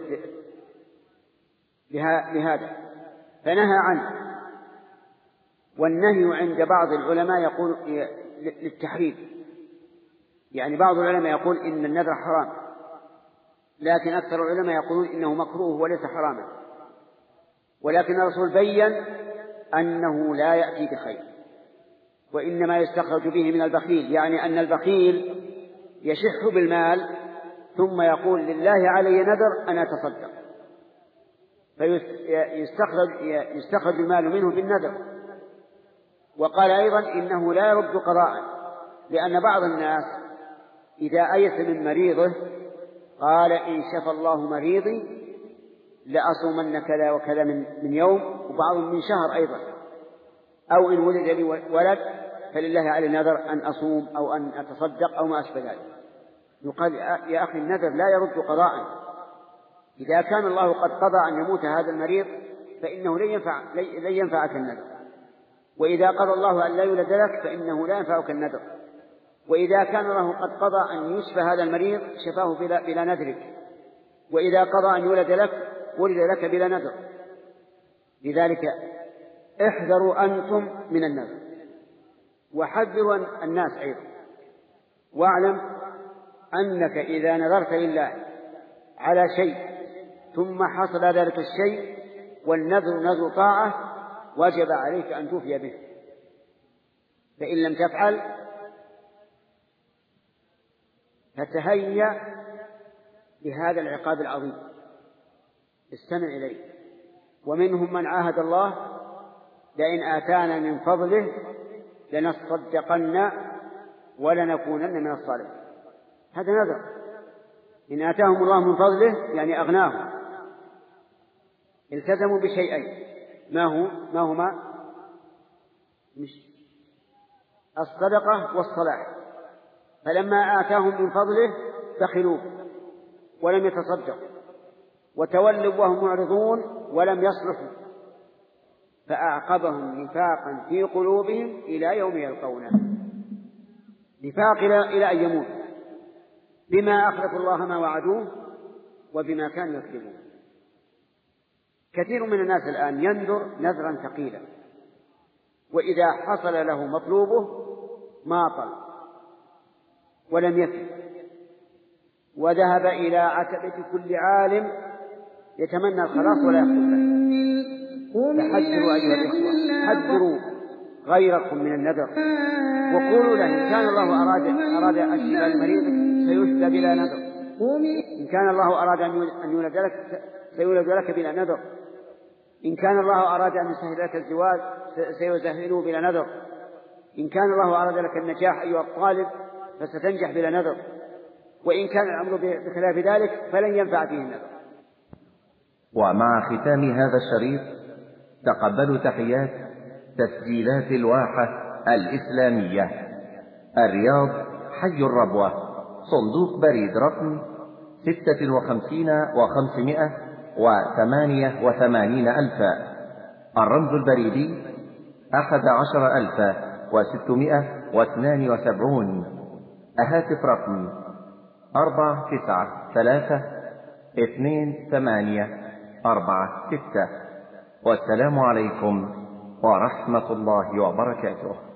لهذا، فنهى عنه. والنهي عند بعض العلماء يقول للتحريم، يعني بعض العلماء يقول إن النذر حرام لكن أكثر العلماء يقولون إنه مكروه وليس حراما، ولكن الرسول بين أنه لا يأتي بخير، وإنما يستخرج به من البخيل، يعني أن البخيل يشح بالمال ثم يقول لله علي نذر أن أتصدق، فيستخرج المال منه بالنذر. وقال أيضا إنه لا يرد قضاء، لأن بعض الناس إذا أيس من مريضه قال إن شفى الله مريضي لأصومن كذا وكذا من يوم، وبعضهم من شهر أيضا، أو إن ولد لي ولد فلله علي نذر أن أصوم أو أن أتصدق أو ما أشبه ذلك. يقال يا أخي النذر لا يرد قضاء، إذا كان الله قد قضى أن يموت هذا المريض فإنه لن ينفعك النذر، وإذا قضى الله أن لا يولد لك فإنه لا ينفعك النذر، وإذا كان الله قد قضى أن يشفى هذا المريض شفاه بلا نذرك، وإذا قضى أن يولد لك ولد لك بلا نذر. لذلك احذروا أنتم من النذر، وحذروا الناس أيضا، واعلم أنك إذا نذرت لله على شيء ثم حصل ذلك الشيء والنذر نذر طاعة وجب عليك أن توفي به، فإن لم تفعل فتهيأ لهذا العقاب العظيم. استمع إليه. ومنهم من عاهد الله لئن آتانا من فضله لنصدقن ولنكونن من الصالحين. هذا نذر. إن آتاهم الله من فضله يعني أغناهم، التزموا بشيئين، ما هما؟ الصدقة والصلاة. فلما آتاهم من فضله بخلوا ولم يتصدقوا وتولوا وهم معرضون ولم يصلحوا، فأعقبهم نفاقا في قلوبهم إلى يوم يلقونه، نفاق إلى أن يموت، بما أخلفوا الله ما وعدوه وبما كانوا يكذبون. كثير من الناس الآن ينذر نذرا ثقيلا، وإذا حصل له مطلوبه ماطل ولم يفي، وذهب إلى عتبة كل عالم يتمنى الخلاص ولا يحصل له. فحذروا أيها الإخوة، حذروا غيركم من النذر، وقولوا له إن كان الله أراد الشفاء المريض سيشفى بلا نذر، إن كان الله أراد أن يولد لك سيولد لك بلا نذر، إن كان الله أراد أن يسهل لك الزواج سيسهله بلا نذر، إن كان الله أراد لك النجاح أيها الطالب فستنجح بلا نذر، وإن كان الأمر بخلاف ذلك فلن ينفع فيه النذر. ومع ختام هذا الشريط تقبلوا تحيات تسجيلات الواحة الإسلامية، الرياض، حي الربوة، صندوق بريد رقم 56,588، الرمز البريدي 11,672، هاتف رقم 493-2846. والسلام عليكم ورحمة الله وبركاته.